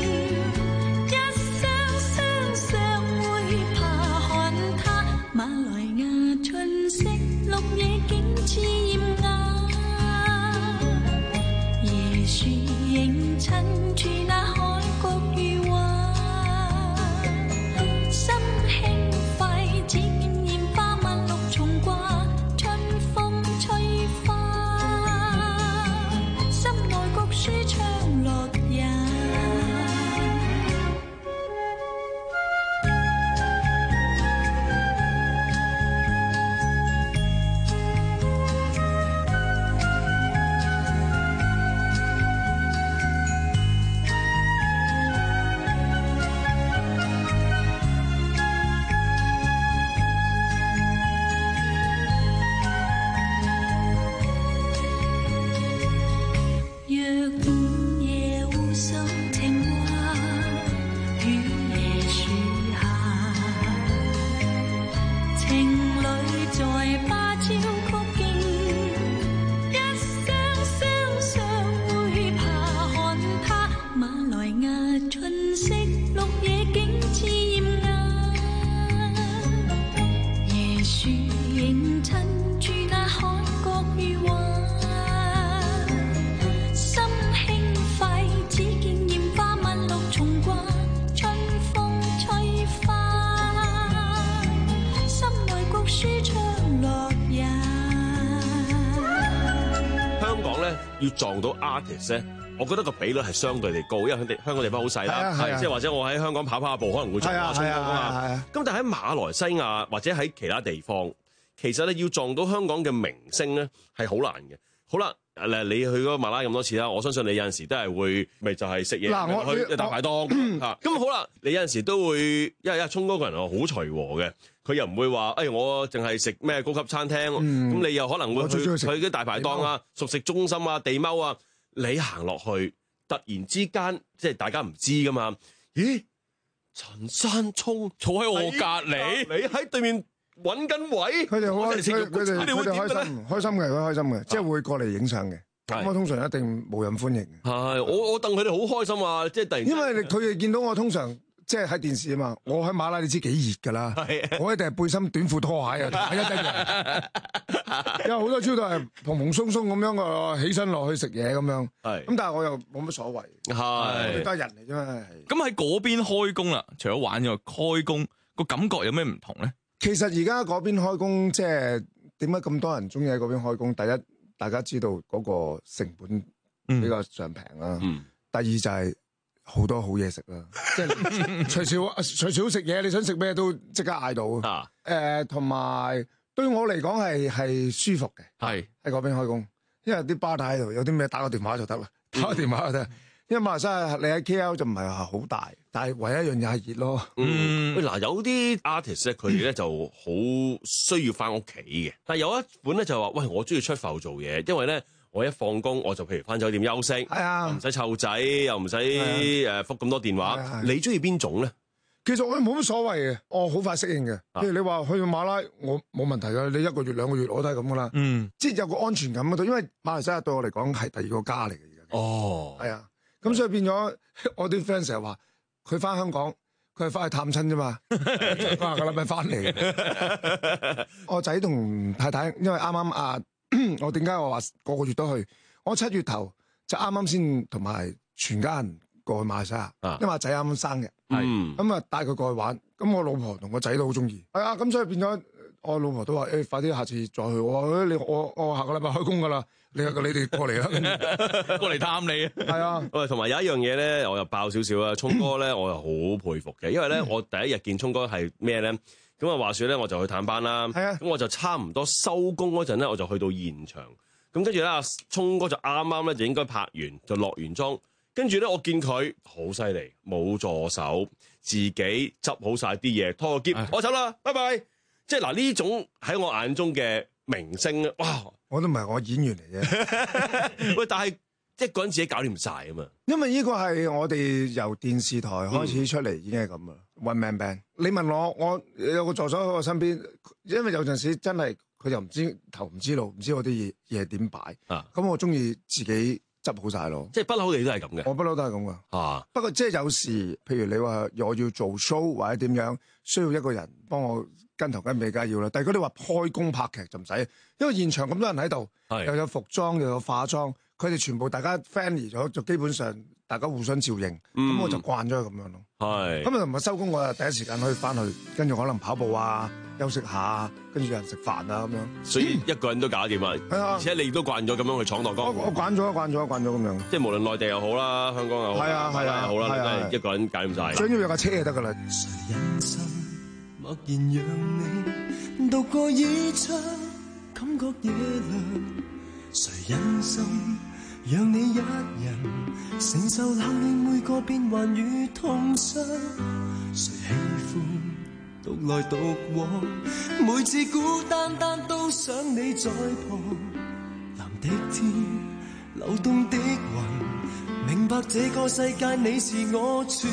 要撞到 artist 咧，我覺得個比率係相對地高，因為香港地方好細啦，即係或者我喺香港跑下步可能會撞下衝鋒啊嘛。咁但係喺馬來西亞或者喺其他地方，其實咧要撞到香港嘅明星咧係好難嘅。好啦，你去嗰個馬拉咁多次啦，我相信你有陣時都係會咪就係食嘢去大排檔嚇。咁好啦，你有陣時都會，因為聰哥個人好隨和嘅，佢又唔會話我淨係食咩高級餐廳，咁你又可能會去啲大排檔啊、熟食中心啊、地踎啊，你行落去，突然之間即係大家唔知噶嘛？咦，陳山聰坐喺我隔離，你喺對面揾緊位， 佢哋開心嘅，佢開心嘅，即係會過嚟影相嘅。咁我通常一定冇人歡迎嘅。 係，我戥佢哋好開心啊！即係突然， 因為佢哋見到我通常即係喺電視啊嘛，我喺馬拉你知幾熱㗎啦，我一定係背心短褲拖鞋啊，一樣。有好多朝都係蓬蓬鬆鬆咁樣個起身落去食嘢咁樣。係，咁但係我又冇乜所謂。係，都係人嚟啫嘛。 咁喺嗰邊開工啦，除咗玩之外，開工個感覺有咩唔同咧？ 其實而家嗰邊開工，即係點解咁多人中意喺嗰邊開工？第一，大家知道嗰個成本比較上平啦。第二就係好多好嘢食啦，即係隨時好食嘢，你想食咩都即刻嗌到。同埋對我嚟講係舒服嘅，喺嗰邊開工，因為啲吧台喺度，有啲咩打個電話就得啦，打個電話就得。因為馬來西亞你喺 KL 就唔係話好大，但係唯一一樣嘢係熱咯。 嗱，有啲 artist 咧，佢哋咧就好需要翻屋企嘅。但係有一款咧就話，喂，我中意出埠做嘢，因為咧我一放工我就譬如翻酒店休息，唔使湊仔，又唔使覆咁多電話。你中意邊種咧？ 其實我冇乜所謂嘅，我好快適應嘅。譬如你話去馬拉，我冇問題㗎。你1個月2個月我都係咁噶啦。即係有個安全感喺度，因為馬來西亞對我嚟講係第二個家嚟嘅。而家係啊。咁所以變咗，我啲 friend 成日話佢翻香港，佢係翻去探親啫嘛，下個禮拜翻嚟。我仔同太太，因為啱啱我點解我話個月都去？我7月頭就啱啱先同埋全家人過去馬來西亞，因為阿仔啱啱生日，咁啊帶佢過去玩。咁我老婆同個仔都好中意，係啊，咁所以變咗我老婆都話快啲下次再去。我下個禮拜開工噶啦。你哋過嚟啦， 過嚟探你啊！ 係啊，喂，同埋有一樣嘢咧，我又爆少少啦。聰哥咧，我又好佩服嘅，因為咧，我第一日見聰哥係咩咧？咁啊，話說咧，我就去探班啦。係啊，咁我就差唔多收工嗰陣咧，我就去到現場。咁跟住咧，阿聰哥就啱啱咧就應該拍完，就落完妝。跟住咧，我見佢好犀利，冇助手，自己執好晒啲嘢，拖個篋，我走啦，拜拜。即係嗱，呢種喺我眼中嘅明星咧，哇！ 我都唔係我演員嚟啫， 喂！但係一個人自己搞掂晒啊嘛。 因為呢個係我哋由電視台開始出嚟已經係咁啦，One Man Band。你問我有個助手喺我身邊，因為有陣時真係佢又唔知頭唔知路，唔知我啲嘢點擺。咁我中意自己執好晒咯。 即係不嬲你都係咁嘅。 我不嬲都係咁噶。不過即係有時，譬如你話我要做 show 或者點樣，需要一個人幫我跟頭跟尾梗係要啦，但係如果你話開工拍劇就唔使，因為現場咁多人喺度，又有服裝又有化妝，佢哋全部大家 friendly 咗，就基本上大家互相照應，咁我就慣咗咁樣咯。係，咁啊唔係收工我就第一時間可以翻去，跟住可能跑步啊，休息下，跟住有人食飯啊咁樣。 所以一個人都搞掂啊！係啊，而且你都慣咗咁樣去闖蕩江湖。 我慣咗咁樣。 即係無論內地又好啦，香港又好，馬來又好啦，都係一個人搞掂晒。 最緊要有架車就得噶啦。 默然讓你渡過倚窗，感覺夜涼。誰忍心讓你一人承受冷暖每個變幻與痛傷？誰喜歡獨來獨往？每次孤單單都想你在旁。藍的天，流動的雲，明白這個世界你是我曙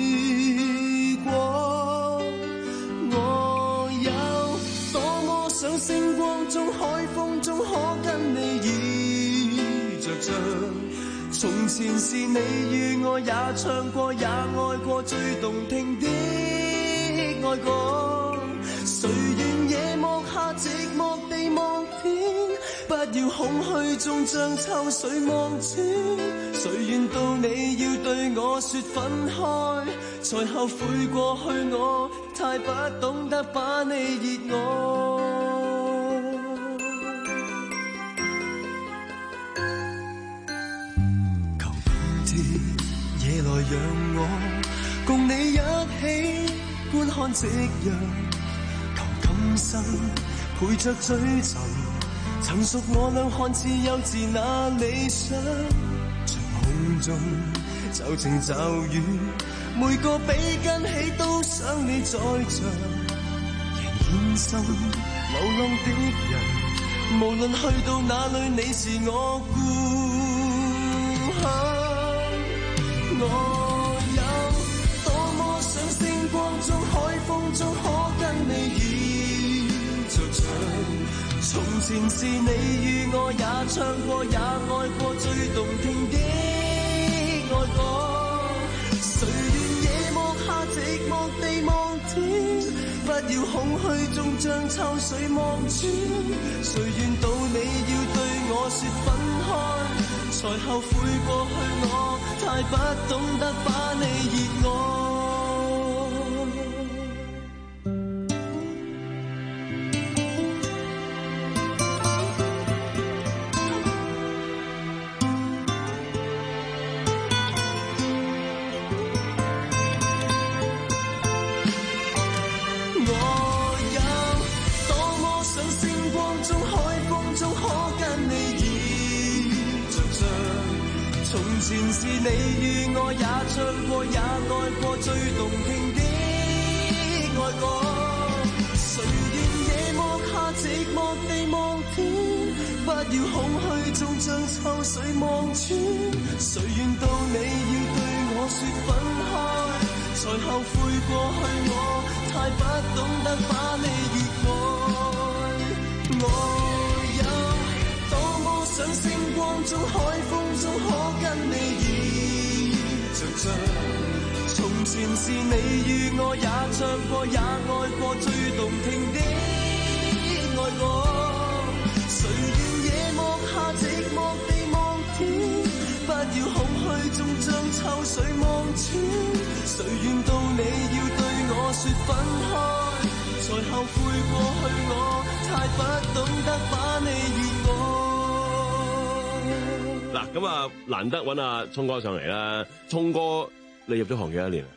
光。我有多麼想星光中、海風中可跟你倚着唱。從前是你與我也唱過也愛過最動聽的愛歌。誰願夜幕下寂寞地望天，不要空虛中將秋水望穿。誰願到你要對我說分開，才後悔過去我太不懂得把你熱愛。 「 讓我共你一起觀看夕陽，求今生陪着追尋，曾屬我倆看似幼稚那理想，像空中就情就雨，每個比跟起都想你在場，仍現身流浪的人，無論去到哪裏，你是我故鄉。我有多麼想星光中、海風中，可跟你倚着唱。從前是你與我也唱過，也愛過最動聽的愛歌。誰願夜幕下寂寞地望天，不要空虛中將秋水望穿。誰願到你要對我說分開，才後悔過去我太不懂得把你熱愛。從前是你與我也唱過，也愛過最動聽的愛歌。誰願夜幕下寂寞地望天，不要空虛中將秋水望穿。誰願到你要對我說分開，才後悔過去我太不懂得把你熱愛。我有多麼想星光中、海風中，可跟你倚着唱。從前是你與我也唱過，也愛過最動聽的愛歌。誰願夜幕下寂寞地望天，不要空虛中將秋水望穿。誰願到你要對我說分開，才後悔過去我太不懂得把你熱愛。 嗱，咁啊，難得揾阿聰哥上嚟啦。聰哥，你入咗行幾多年啊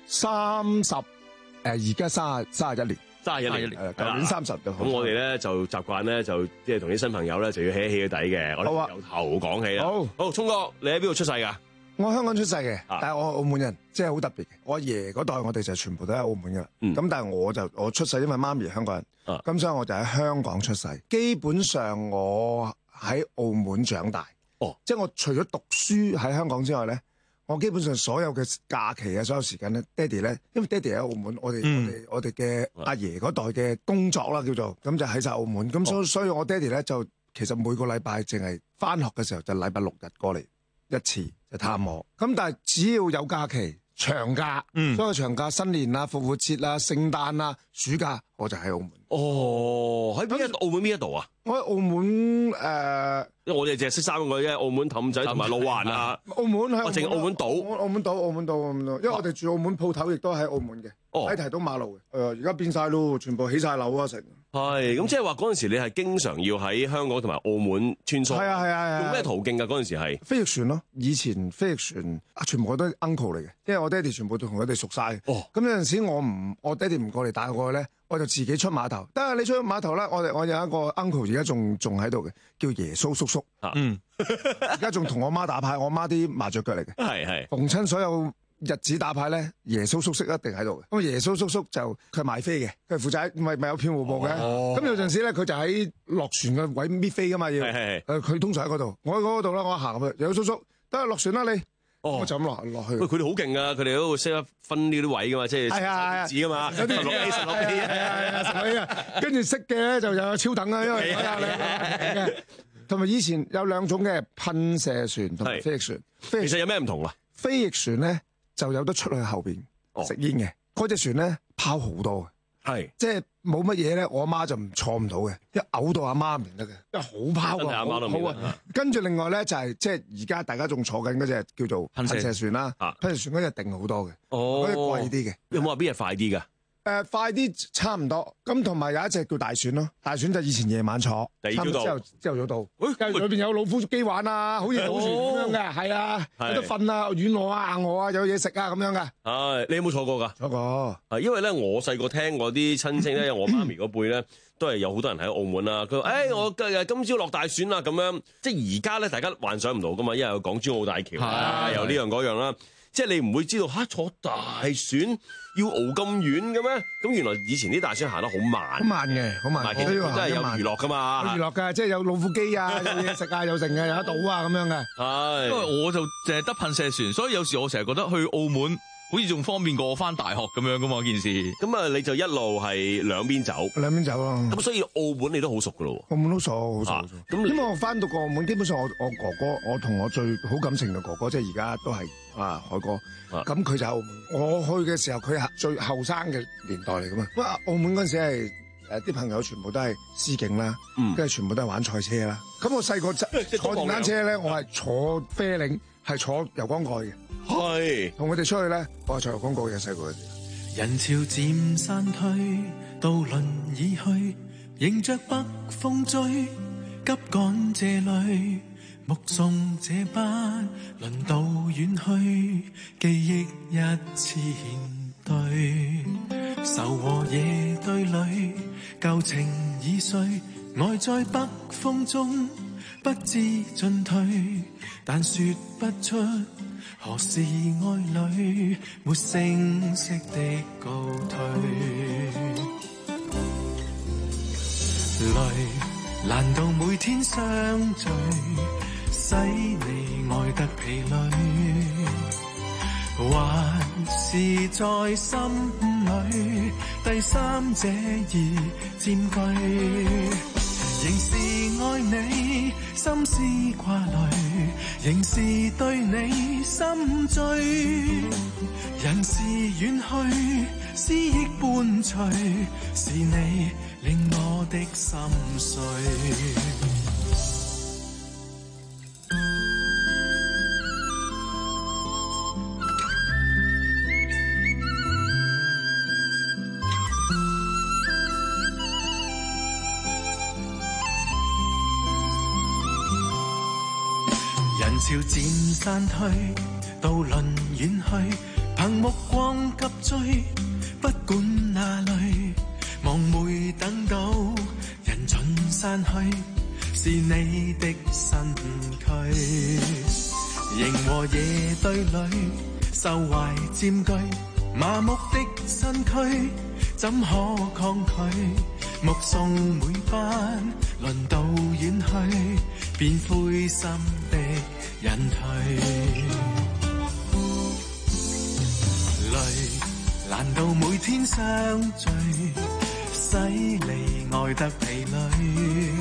？30，而家31年。 31年， 舊年30就好。 咁我哋咧就習慣咧，就即係同啲新朋友咧就要起一起個底嘅。我哋由頭講起啦。好，聰哥，你喺邊度出世㗎？ 我香港出世嘅，但係我係澳門人，即係好特別嘅。我爺嗰代我哋就全部都喺澳門㗎。咁但係我出世，因為媽咪係香港人，咁所以我就喺香港出世。基本上我喺澳門長大。即係我除咗讀書喺香港之外咧，我基本上所有嘅假期啊，所有時間咧，爹哋咧，因為爹哋喺澳門，我哋嘅阿爺嗰代嘅工作啦叫做，咁就喺晒澳門，咁所以我爹哋咧就其實每個禮拜淨係翻學嘅時候就禮拜6日過嚟一次就探我，咁但係只要有假期長假，所有長假新年啊、復活節啊、聖誕啊、暑假我就喺澳門。 喺邊一度？澳門邊一度啊？ 我喺澳門因為我哋淨係識3個啫，澳門氹仔同埋路環啊。 澳門喺淨澳門島。 澳門島，因為我哋住澳門，鋪頭亦都喺澳門嘅，喺提督馬路嘅。而家變晒咯，全部起晒樓啊成。 係，咁即係話嗰陣時你係經常要喺香港同埋澳門穿梭。係啊。用咩途徑㗎？嗰陣時係飛翼船咯。以前飛翼船全部都係 uncle 嚟嘅，因為我爹哋全部都同佢哋熟晒。咁有陣時我爹哋唔過嚟帶我過去咧，我就自己出碼頭。得你出碼頭啦，我有一個 uncle 而家仲喺度嘅，叫耶穌叔叔。而家仲同我媽打牌，我媽啲麻雀腳嚟嘅。係。逢親所有日子打牌咧，耶穌叔叔一定喺度嘅。咁耶穌叔叔就佢係買飛嘅，佢係負責咪有票務部嘅。咁有陣時咧，佢就喺落船嘅位搣飛噶嘛要。佢通常喺嗰度，我喺嗰度啦，我行入去，耶穌叔叔得落船啦你。我就咁落去。 喂，佢哋好勁噶，佢哋都會識得分呢啲位噶嘛，即係指噶嘛。有啲16 A 16 A 啊，跟住識嘅咧就有超等啦，因為同埋以前有2種嘅噴射船同埋飛翼船。 其實有咩唔同啊？ 飛翼船咧就有得出去後邊食煙嘅，嗰隻船咧拋好多嘅，即係冇乜嘢咧，我阿媽就坐唔到嘅，一嘔到阿媽唔得嘅，因為好拋啊，好啊。跟住另外咧就係即係而家大家仲坐緊嗰隻叫做噴射船啦，噴射船嗰隻定好多嘅，嗰隻貴啲嘅。 有冇話邊隻快啲㗎？ 快啲差唔多，咁同埋有一隻叫大選咯，大選就以前夜晚坐， 第二朝到， 朝頭早到，裏邊有老虎機玩啊，好似賭船咁樣嘅，係啊，喺度瞓啊，軟鵝啊、硬鵝啊，有嘢食啊咁樣嘅。 係，你有冇坐過㗎？ 坐過。 係，因為咧，我細個聽我啲親戚咧，我媽咪嗰輩咧，都係有好多人喺澳門啦。佢話：我今朝落大選啦，咁樣。即係而家咧，大家幻想唔到㗎嘛，因為有港珠澳大橋啦，又呢樣嗰樣啦。即係你唔會知道坐大選要熬咁遠嘅咩？咁原來以前啲大選行得好慢， 好慢嘅，好慢。 其實真係有娛樂噶嘛， 有娛樂㗎，即係有老虎機啊，有嘢食啊，有剩嘅，有得賭啊咁樣嘅。 係， 因為我就淨係得噴射船，所以有時我成日覺得去澳門好似仲方便過我翻大學咁樣噶嘛件事。 咁啊，你就一路係兩邊走， 兩邊走咯。 咁所以澳門你都好熟噶咯？ 澳門都熟，好熟。 咁因為我翻到過澳門，基本上我哥哥，我同我最好感情嘅哥哥，即係而家都係。海哥，咁佢就澳門。我去嘅時候，佢係最後生嘅年代嚟噶嘛。咁澳門嗰陣時係啲朋友全部都係司警啦，跟住全部都係玩賽車啦。咁我細個坐電單車咧，我係坐啡嶺，係坐油缸蓋嘅。 係同佢哋出去咧，我係坐油缸蓋嘅細個嗰時。 人潮漸散退，渡輪已去，迎着北風追，急趕這裏。目送這班輪到遠去，記憶一次對，愁和夜對裡，舊情已碎，愛在北風中不知進退，但說不出何時愛侶沒聲息的告退，淚難道每天相聚？使你愛得疲累，還是在心裏第三者已佔據，仍是愛你心思掛慮，仍是對你心醉，人是遠去思憶伴隨，是你令我的心碎。人潮漸散退，渡輪遠去，憑目光急追，不管哪裏，望每等到人盡散去，是你的身軀，仍和夜對壘，受懷佔據，麻木的身軀，怎可抗拒？目送每班輪到遠去，便灰心的隱退，淚難道每天相聚，使你愛得疲累，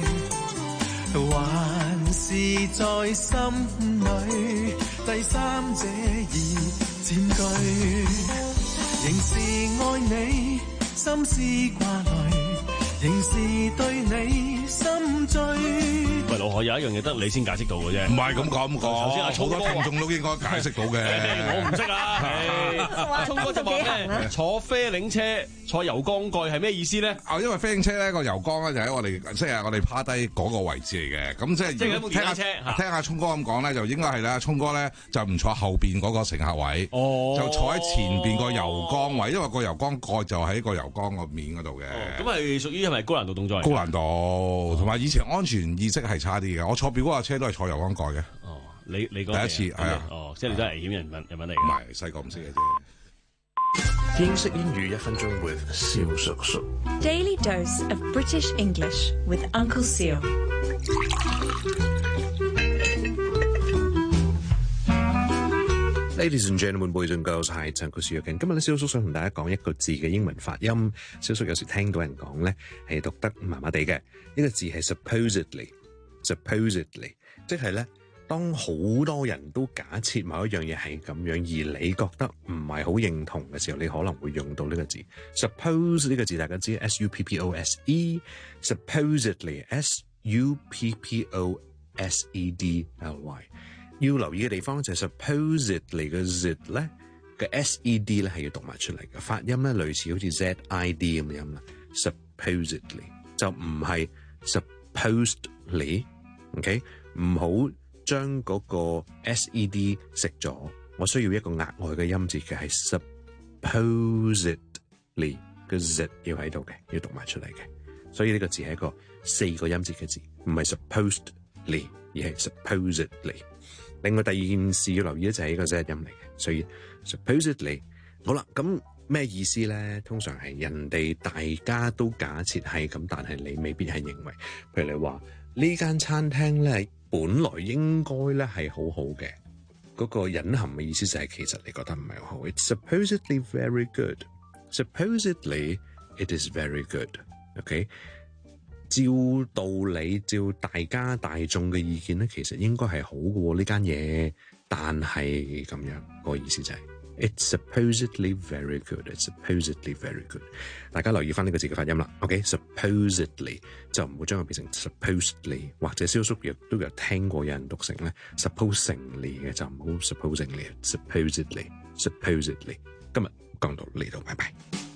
還是在心裏第三者已佔據，仍是愛你心思掛慮，仍是對你心醉。 喂，老何有一樣嘢得你先解釋到嘅啫， 唔係咁講。 頭先阿聰哥好多聽眾都應該解釋到嘅。 我唔識啊。聰哥就話咩？坐啡嶺車坐油缸蓋係咩意思咧？ 因為啡嶺車咧個油缸咧就喺我哋即係我哋趴低嗰個位置嚟嘅。咁即係部電單車。 聽阿聰哥咁講咧，就應該係啦。聰哥咧就唔坐後邊嗰個乘客位，就坐喺前邊個油缸位，因為個油缸蓋就喺個油缸個面嗰度嘅。 咁係屬於係咪高難度動作嚟？ 高難度，同埋以前安全意識係差啲嘅。我坐表嗰架車都係坐油缸蓋嘅。 哦，你第一次係啊？ 哦，即係你都係危險人品嚟嘅。 唔係，細個唔識嘅啫。 英式英語1分鐘 with 蕭叔叔。 Daily dose of British English with Uncle Seal。 Ladies and gentlemen, boys and girls， 係陳冠兆嘅。今日咧，蕭叔想同大家講一個字嘅英文發音。蕭叔有時聽到人講咧，係讀得麻麻地嘅。呢個字係 supposedly，即係咧，當好多人都假設某一樣嘢係咁樣，而你覺得唔係好認同嘅時候，你可能會用到呢個字。Suppose 呢個字大家知 ，SUPPOSE，suppose，SUPPOSEDLY。要留意嘅地方就係 supposedly 嘅 Z 咧， 嘅 SED 咧係要讀埋出嚟嘅，發音咧類似好似 ZID 咁嘅音啦。supposedly 就唔係 supposedly，OK？唔好將嗰個 SED 食咗，我需要一個額外嘅音節嘅係 supposedly 個 Z 要喺度嘅，要讀埋出嚟嘅。所以呢個字係一個4個音節嘅字，唔係 supposedly 而係 supposedly。另外第二件事要留意咧就係一個 Z 音嚟嘅，所以 supposedly 好啦。咁咩意思咧？通常係人哋大家都假設係咁，但係你未必係認為。譬如你話呢間餐廳咧，本來應該咧係好好嘅，嗰個隱含嘅意思就係其實你覺得唔係好好。It's supposedly very good. Supposedly it is very good. OK， 照道理，照大家大眾嘅意見咧，其實應該係好嘅喎呢間嘢，但係咁樣個意思就係It's supposedly very good. It's supposedly very good. 大家留意翻呢個字嘅發音啦。OK，supposedly 就唔好將佢變成 supposedly， 或者蕭叔亦都有聽過有人讀成咧 supposingly 嘅，就唔好 supposingly。supposedly。今日講到呢度，拜拜。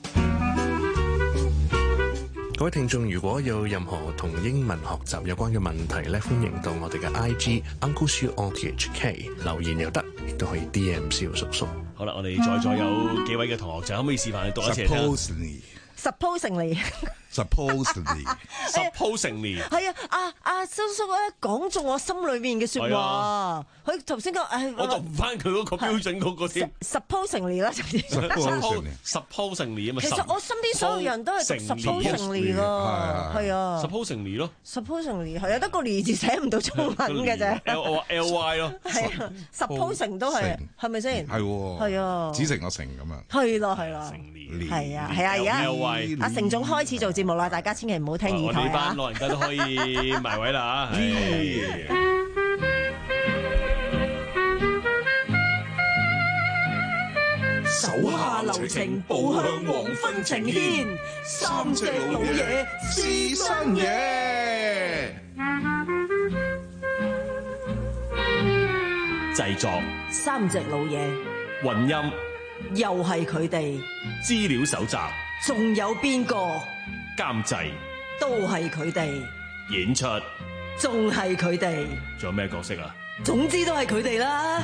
各位聽眾，如果有任何同英文學習有關嘅問題咧，歡迎到我哋嘅 IG Uncle Siu RTHK 留言又得，亦都可以 DM 蕭叔叔。 好啦，我哋在座有幾位嘅同學仔，可唔可以示範你讀一次嚟聽？ Supposingly 係啊，蕭叔咧講中我心裏面嘅説話。佢頭先講我讀唔翻佢嗰個標準嗰個添。 Supposingly 啦，就係 Supposingly 啊嘛。 其實我身邊所有人都係讀 Supposingly 㗎，係啊。 Supposingly 咯 ，Supposingly 係啊，得個字寫唔到中文嘅啫。 L-Y 咯， 係啊 ，Supposing 都係，係咪先？ 係喎， 係啊， 子成個成咁啊。 係啦，係啊，而家阿成總開始做節目啦，大家千祈唔好聽二台啊！ 我哋班老人家都可以埋位啦嚇。 手下留情，步向黃昏呈現。三隻老嘢試新嘢。 製作三隻老嘢， 混音又係佢哋， 資料搜集仲有邊個？ 監製都係佢哋， 演出仲係佢哋， 仲有咩角色啊？ 總之都係佢哋啦。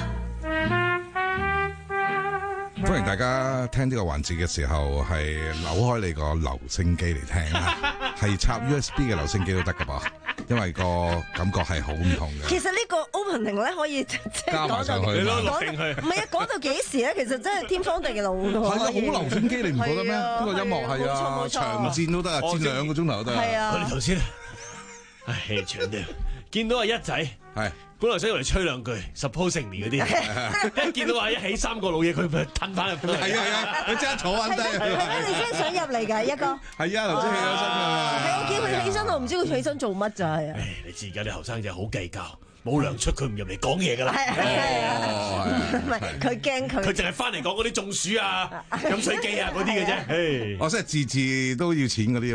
歡迎大家聽呢個環節嘅時候，係扭開你個留聲機嚟聽啦，係插 USB 嘅留聲機都得噶噃，因為個感覺係好唔同嘅。 其實呢個 opening 咧可以即係加埋上去， 你攞錄定去。 唔係啊，講到幾時咧？其實真係天荒地老㗎。 係啊，好留聲機，你唔覺得咩？呢個音樂係啊，長戰都得啊，戰2個鐘頭都得啊。 係啊， 我哋頭先唉長啲，見到阿一仔係。本來想嚟吹兩句 supposingly 嗰啲，一見到話一起三個老嘢，佢咪褪翻入去。 係啊，佢即刻坐翻低。 係咩？你真係想入嚟㗎，一哥？ 係啊，頭先起咗身㗎。 係我見佢起身，我唔知佢起身做乜就係啊。 你知而家啲後生仔好計較，冇糧出佢唔入嚟講嘢㗎啦。 唔係佢驚佢。 佢淨係翻嚟講嗰啲中暑啊、飲水機啊嗰啲嘅啫。 我真係字都要錢嗰啲啊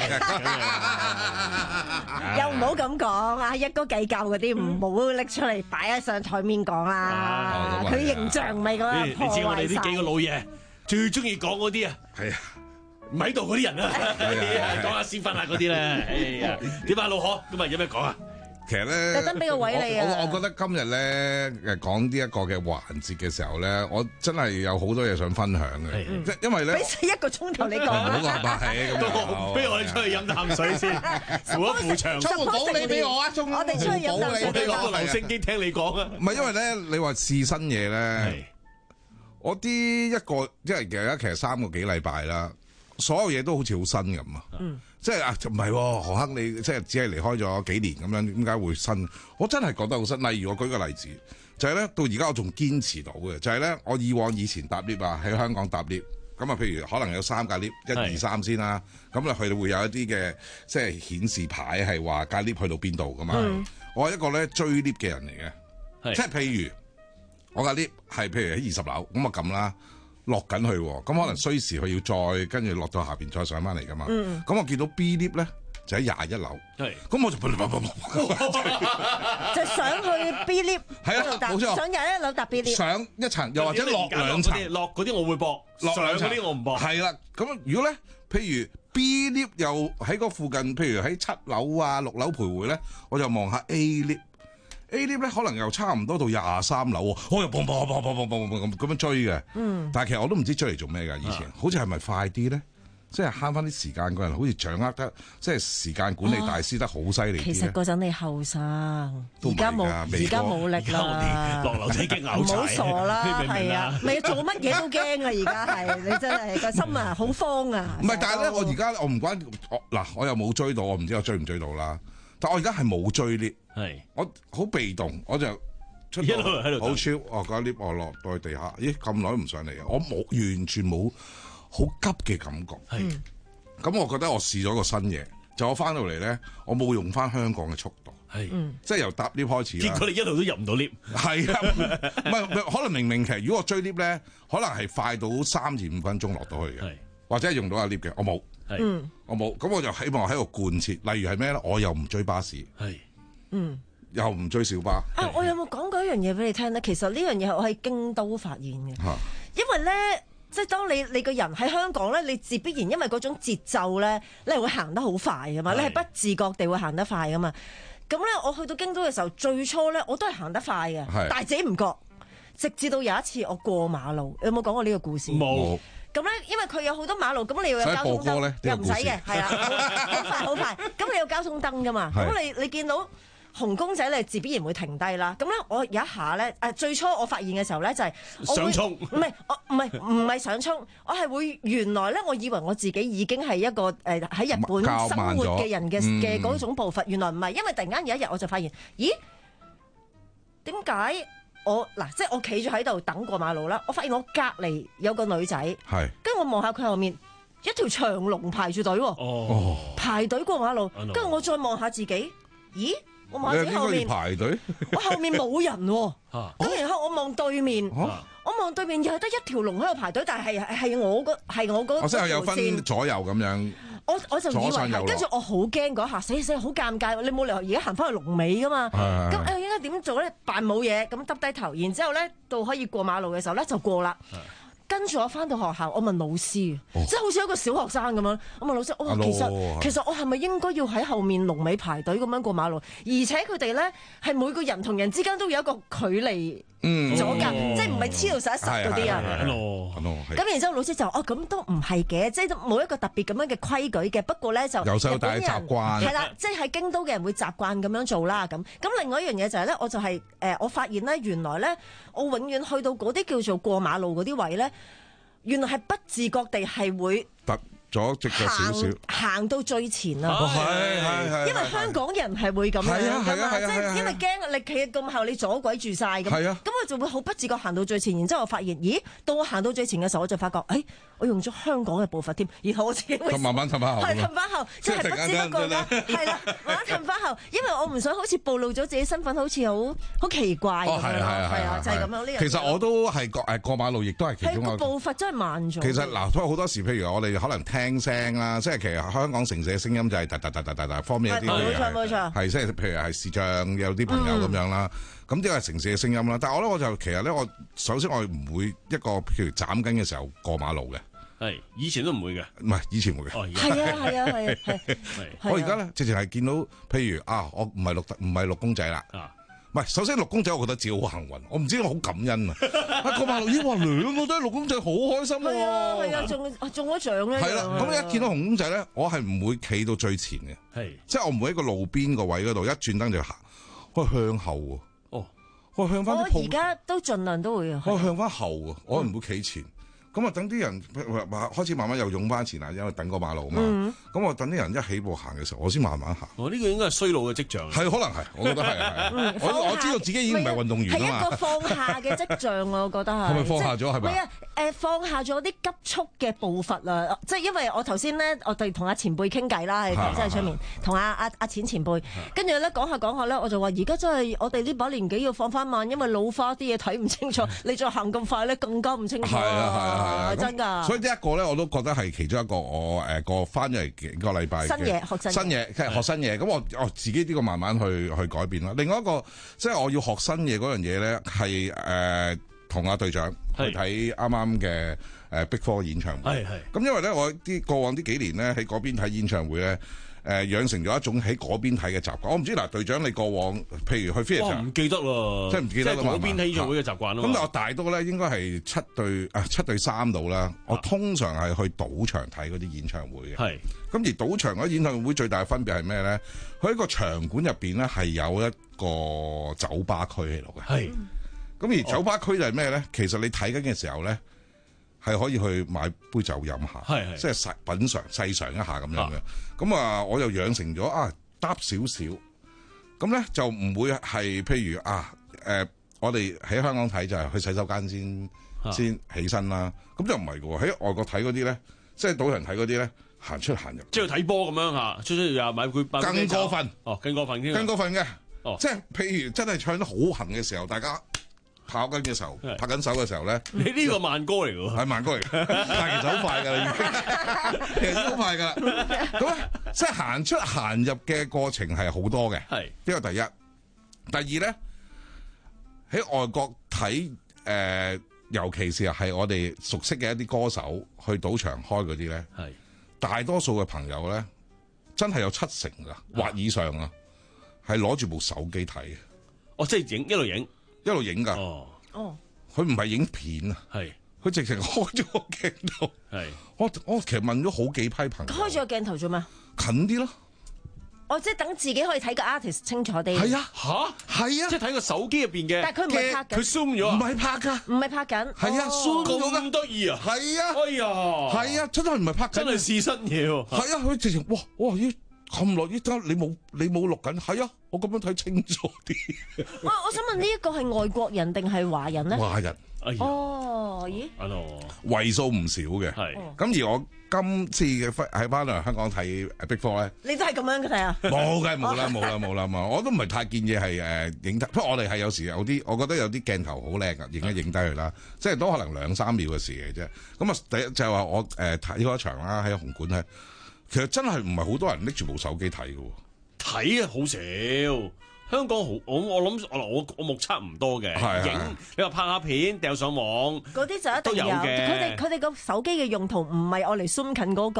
嘛。 又唔好咁講啊！一哥計較嗰啲唔好拎出嚟擺喺上台面講啦，佢形象咪咁樣破壞晒。 你知我哋呢幾個老嘢最中意講嗰啲啊，係啊，唔喺度嗰啲人啊，講下先分啊嗰啲咧，哎呀，點啊老可咁啊有咩講啊？ 其實咧， 特登俾個位你啊！ 我覺得今日咧講呢一個嘅環節嘅時候咧，我真係有好多嘢想分享嘅，即係因為咧， 俾1個鐘頭你講啦， 唔好話係咁不如我哋出去飲啖水先，扶一扶牆。 充寶你俾我啊！ 我哋出去飲啖水。 我哋攞個留聲機聽你講啊！ 唔係因為咧，你話試新嘢咧，我啲一個即係而家其實3個幾禮拜啦，所有嘢都好似好新咁啊！即係啊，唔係何克你即係只係離開咗幾年咁樣，點解會新？我真係覺得好新。例如我舉個例子，就係咧到而家我仲堅持到嘅，就係咧我以前搭 lift 啊，喺香港搭 lift，咁啊譬如可能有3架 lift， 1、2、3先啦，咁啊佢哋會有一啲嘅即係顯示牌係話架 lift 去到邊度噶嘛。我係一個咧追 lift 嘅人嚟嘅，即係譬如我架 lift 係譬如喺20樓，咁我撳啦。落緊去，咁可能需時佢要再跟住落到下邊再上翻嚟噶嘛。咁我見到 B lift 咧就喺21樓。 係， 咁我就就上去 B lift， 係啊，冇錯， 上21樓搭 B lift， 上一層又或者落2層， 落嗰啲我會搏， 落2層嗰啲我唔搏。 係啦，咁如果咧，譬如 B lift 又喺嗰附近，譬如喺7樓啊、6樓徘徊咧，我就望下 A lift。A lift 咧可能又差唔多到23樓喎，我又砰咁樣追嘅。但係其實我都唔知追嚟做咩㗎。以前好似係咪快啲咧？即係慳翻啲時間，個人好似掌握得即係時間管理大師得好犀利啲咧。 其實嗰陣你後生，而家冇力啦， 落樓梯驚嘔柴， 唔好傻啦，係啊，咪做乜嘢都驚啊！而家係你真係個心啊，好慌啊！ 唔係，但係咧，我而家我唔關我又冇追到，我唔知我追唔追到啦。但我而家係冇追 lift，我好被動，我就出到喺度好超，嗰 lift 我落到去地下，咦咁耐唔上嚟啊！我完全冇好急嘅感覺。咁我覺得我試咗個新嘢，就我翻到嚟咧，我冇用翻香港嘅速度，即係由搭 lift 開始啦。 結果你一路都入唔到 lift。係啊，唔係可能明期，如果我追 lift 咧，可能係快到3至5分鐘落到去嘅，或者係用到阿 lift 嘅，我冇。我冇，咁我就希望喺度貫徹。例如係咩咧？我又唔追巴士，又唔追小巴。 我有冇講過一樣嘢俾你聽咧？其實呢樣嘢我喺京都發現嘅，因為咧，即係當你個人喺香港咧，你自必然因為嗰種節奏咧，你係會行得好快噶嘛，你係不自覺地會行得快噶嘛。咁咧，我去到京都嘅時候，最初咧我都係行得快嘅，但係自己唔覺，直至到有一次我過馬路，有冇講過呢個故事？ 冇。 咁咧，因為佢有好多馬路，咁你要有交通燈，又唔使嘅，係啦，好快。咁你有交通燈噶嘛？咁你見到紅公仔，你自必然會停低啦。咁咧，我有一下咧，最初我發現嘅時候咧，就係想衝， 唔係想衝，我係會原來咧，我以為我自己已經係一個喺日本生活嘅人嘅嗰種步伐，原來唔係，因為突然間有一日我就發現，咦，點解？即係我企住喺度等過馬路啦，我發現我隔離有個女仔，跟住我望下佢後面一條長龍排住隊喎，排隊過馬路，跟住我再望下自己，咦？我望下自己後面排隊， 我後面冇人喎，咁然後我望對面，我望對面又係得一條龍喺度排隊，但係我嗰我即係有分左右咁樣。 我就以為係，跟住我好驚嗰下，死好尷尬，你冇理由而家行翻去龍尾噶嘛？咁應該點做咧？扮冇嘢，咁耷低頭，然之後咧到可以過馬路嘅時候咧就過啦。跟住我翻到學校，我問老師，即係好似一個小學生咁樣，我問老師，其實我係咪應該要喺後面龍尾排隊咁樣過馬路？而且佢哋咧係每個人同人之間都有一個距離阻隔，即係唔係黐到實一實嗰啲啊？咁然之後老師就咁都唔係嘅，即係冇一個特別咁樣嘅規矩嘅。不過咧就由細到大習慣係啦，即係喺京都嘅人會習慣咁樣做啦。咁另外一樣嘢就係咧，我就係我發現咧，原來咧我永遠去到嗰啲叫做過馬路嗰啲位咧。原來係不自覺地係會突咗直咗少少， 行到最前啊！ 係， 因為香港人係會咁樣㗎嘛，即係因為驚你企咁後，你阻鬼住晒咁，咁我就會好不自覺行到最前。然之後我發現，咦？到我行到最前嘅時候，我就發覺，我用咗香港嘅步伐添，然後我自己會慢慢褪翻後， 係褪翻後，即係不知不覺啦，係啦，慢慢褪翻後，因為我唔想好似暴露咗自己身份，好似好奇怪咁樣咯，係啊，就係咁樣呢樣。 其實我都係過馬路，亦都係其中一個步伐真係慢咗。 其實嗱，都好多時，譬如我哋可能聽聲啦，即係其實香港城市嘅聲音就係噠方面一啲嘢， 冇錯， 係即係譬如係視像有啲朋友咁樣啦，咁呢個係城市嘅聲音啦。但係我就其實咧，我首先我唔會一個譬如斬緊嘅時候過馬路嘅。 係以前都唔會嘅， 唔係以前會嘅。 係我而家咧直情係見到，譬如我唔係綠公仔啦。唔係，首先綠公仔，我覺得自己好幸運，我唔知我好感恩啊！過馬路，咦，哇，兩個都係綠公仔，好開心喎！ 係啊，中咗獎咧！ 係啦，咁一見到紅公仔咧，我係唔會企到最前嘅，即係我唔會喺個路邊個位嗰度一轉燈就行，我向後喎。我向翻啲鋪。我而家都盡量都會。 我向翻後喎，我唔會企前。咁啊，等啲人開始慢慢又湧翻前啦，因為等過馬路嘛。咁我等啲人一起步行嘅時候，我先慢慢行。 呢個應該係衰老嘅跡象。 係可能係，我覺得係。我知道自己已經唔係運動員啦嘛。 係一個放下嘅跡象，我覺得係。 係咪放下咗？係咪？ 係啊，放下咗啲急速嘅步伐啦。即係因為我頭先咧，我哋同阿前輩傾偈啦，即係出面同阿淺前輩，跟住咧講下咧，我就話而家真係我哋呢把年紀要放翻慢，因為老花啲嘢睇唔清楚，你再行咁快咧更加唔清楚。 係啊。 啊， 真㗎。 所以呢一個咧，我都覺得係其中一個我個翻咗嚟幾個禮拜新嘢學新嘢， 學新嘢。咁我自己呢個慢慢去改變啦。另外一個即係我要學新嘢嗰樣嘢咧，係同阿隊長去睇啱啱嘅Big Four 演唱會。咁因為咧，我過往呢幾年咧喺嗰邊睇演唱會咧。養成咗一種喺嗰邊睇嘅習慣。我唔知嗱，隊長你過往譬如去 theatre 唔記得咯， 即係唔記得啦嘛。 嗰邊睇演唱會嘅習慣啊嘛。 咁我大多咧應該係7對3度啦。我通常係去賭場睇嗰啲演唱會嘅。係。咁而賭場嗰啲演唱會最大嘅分別係咩咧？佢喺個場館入邊咧係有一個酒吧區喺度嘅。係。咁而酒吧區就係咩咧？其實你睇緊嘅時候咧，係可以去買杯酒飲下，即係品嚐細嘗一下咁樣嘅。咁我又養成咗搭少少，咁咧就唔會係譬如我哋喺香港睇就係去洗手間先起身啦。咁就唔係嘅喎，喺外國睇嗰啲咧，即係賭場睇嗰啲咧，行出行入， 即係睇波咁樣嚇，出入買杯更過分， 更過分添， 更過分嘅，即係譬如真係唱得好行嘅時候，大家跑緊嘅時候，拍緊手嘅時候咧， 你呢個慢歌嚟喎， 係慢歌嚟，但係其實好快㗎啦，已經，其實好快㗎啦。咁咧，即係行出行入嘅過程係好多嘅，係呢個第一。第二咧，喺外國睇尤其是係我哋熟悉嘅一啲歌手去賭場開嗰啲咧，係大多數嘅朋友咧，真係有70%㗎或以上啊，係攞住部手機睇嘅。 哦，即係一路影㗎。 哦， 佢唔係影片啊，係佢直情開咗個鏡頭。係我其實問咗好幾批朋友， 開咗個鏡頭做咩？ 近啲咯。 即係等自己可以睇個 artist 清楚啲。 係啊，係啊， 即係睇個手機入邊嘅。 但係佢唔係拍緊， 佢 zoom 咗， 唔係拍㗎， 唔係拍緊。 係啊，zoom 咗㗎， 咁得意啊！ 係啊， 哎呀， 係啊，真係唔係拍緊， 真係試新嘢喎。 係啊，佢直情哇咦咁耐咦得你冇錄緊？係啊，我咁樣睇清楚啲。 我想問呢一個係外國人定係華人咧？ 華人。 哦，咦？ 為數唔少嘅。係。咁而我今次嘅喺翻嚟香港睇 Big Four 咧， 你都係咁樣嘅睇啊？ 冇啦，我都唔係太建議係影得，不過我哋係有時有啲，我覺得有啲鏡頭好靚㗎，影低佢啦，即係都可能2-3秒嘅事嘅啫。咁啊，第一就係話我睇嗰場啦，喺紅館咧，其實真係唔係好多人拎住部手機睇㗎喎， 睇啊好少。香港好，我諗我目測唔多嘅，影你話拍下片掉上網， 嗰啲就一定有嘅。佢哋個手機嘅用途唔係我嚟 zoom 近嗰個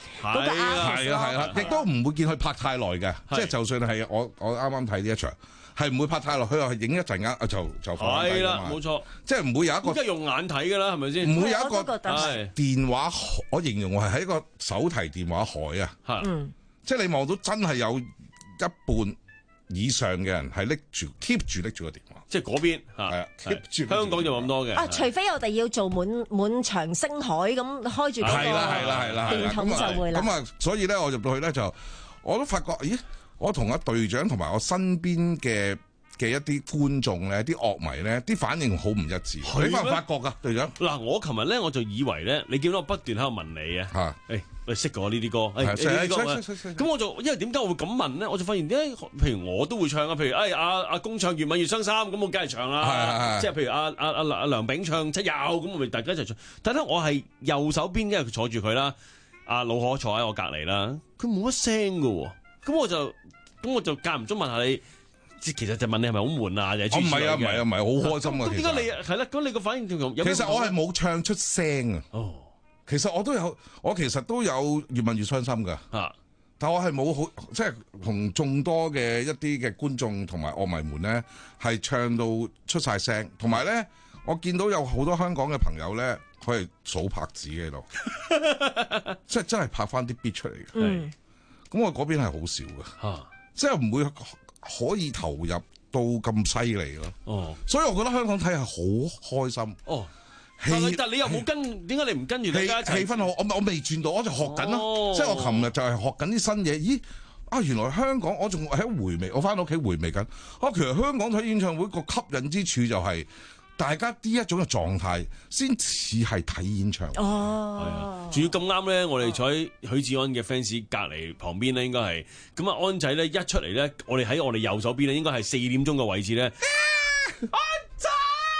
artist 係啦，亦都唔會見佢拍太耐嘅，即係就算係我啱啱睇呢一場，係唔會拍太耐，佢話影一陣間就放低㗎嘛。係啦， 冇錯， 即係唔會有一個即係用眼睇㗎啦，係咪先？ 唔會有一個電話，我形容我係喺一個手提電話海啊，即係你望到真係有一半以上嘅人係keep 住拎住個電話， 即係嗰邊keep 住。香港就冇咁多嘅。 除非我哋要做滿場星海咁開住嗰個電筒就會啦。 咁所以咧，我入到去咧我都發覺，咦，我同阿隊長同埋我身邊嘅一啲觀眾咧，啲樂迷咧，啲反應好唔一致。你發唔發覺㗎，隊長？ 嗱，我琴日咧我就以為咧，你見到我不斷喺度問你啊，你識過呢啲歌？咁我就因為點解我會咁問咧？我就發現譬如我都會唱啊，譬如阿公唱《越吻越傷心》，咁我梗係唱啦。即係譬如阿梁炳唱《七友》，咁我咪大家一齊唱。但係咧，我係右手邊，因為佢坐住佢啦，阿老可坐喺我隔離啦，佢冇乜聲㗎喎。咁我就間唔中問下你。其實就問你係咪好悶啊？定係唔係啊，好開心啊！ 咁點解你係啦？咁你個反應仲其實我係冇唱出聲啊。哦，其實我其實都有越問越傷心㗎。但我係冇好，即係同眾多嘅一啲嘅觀眾同埋樂迷們咧，係唱到出晒聲。同埋咧，我見到有好多香港嘅朋友咧，佢係數拍子喺度，即係真係拍翻啲 beat 出嚟嘅。咁我嗰邊係好少嘅，即係唔會可以投入到咁犀利咯，所以我覺得香港睇係好開心。 但你又冇跟，點解你唔跟住大家一齊？ 氣氛好，我未轉到，我就學緊咯。即係我琴日就係學緊啲新嘢。咦，原來香港我仲喺回味，我翻到屋企回味緊。其實香港睇演唱會個吸引之處就係大家呢一種嘅狀態，先似係睇演唱會。 仲要咁啱咧，我哋坐喺許志安嘅 fans 隔離旁邊咧，應該係咁啊。安仔咧一出嚟咧，我哋喺我哋右手邊咧，應該係4點鐘嘅位置咧。安仔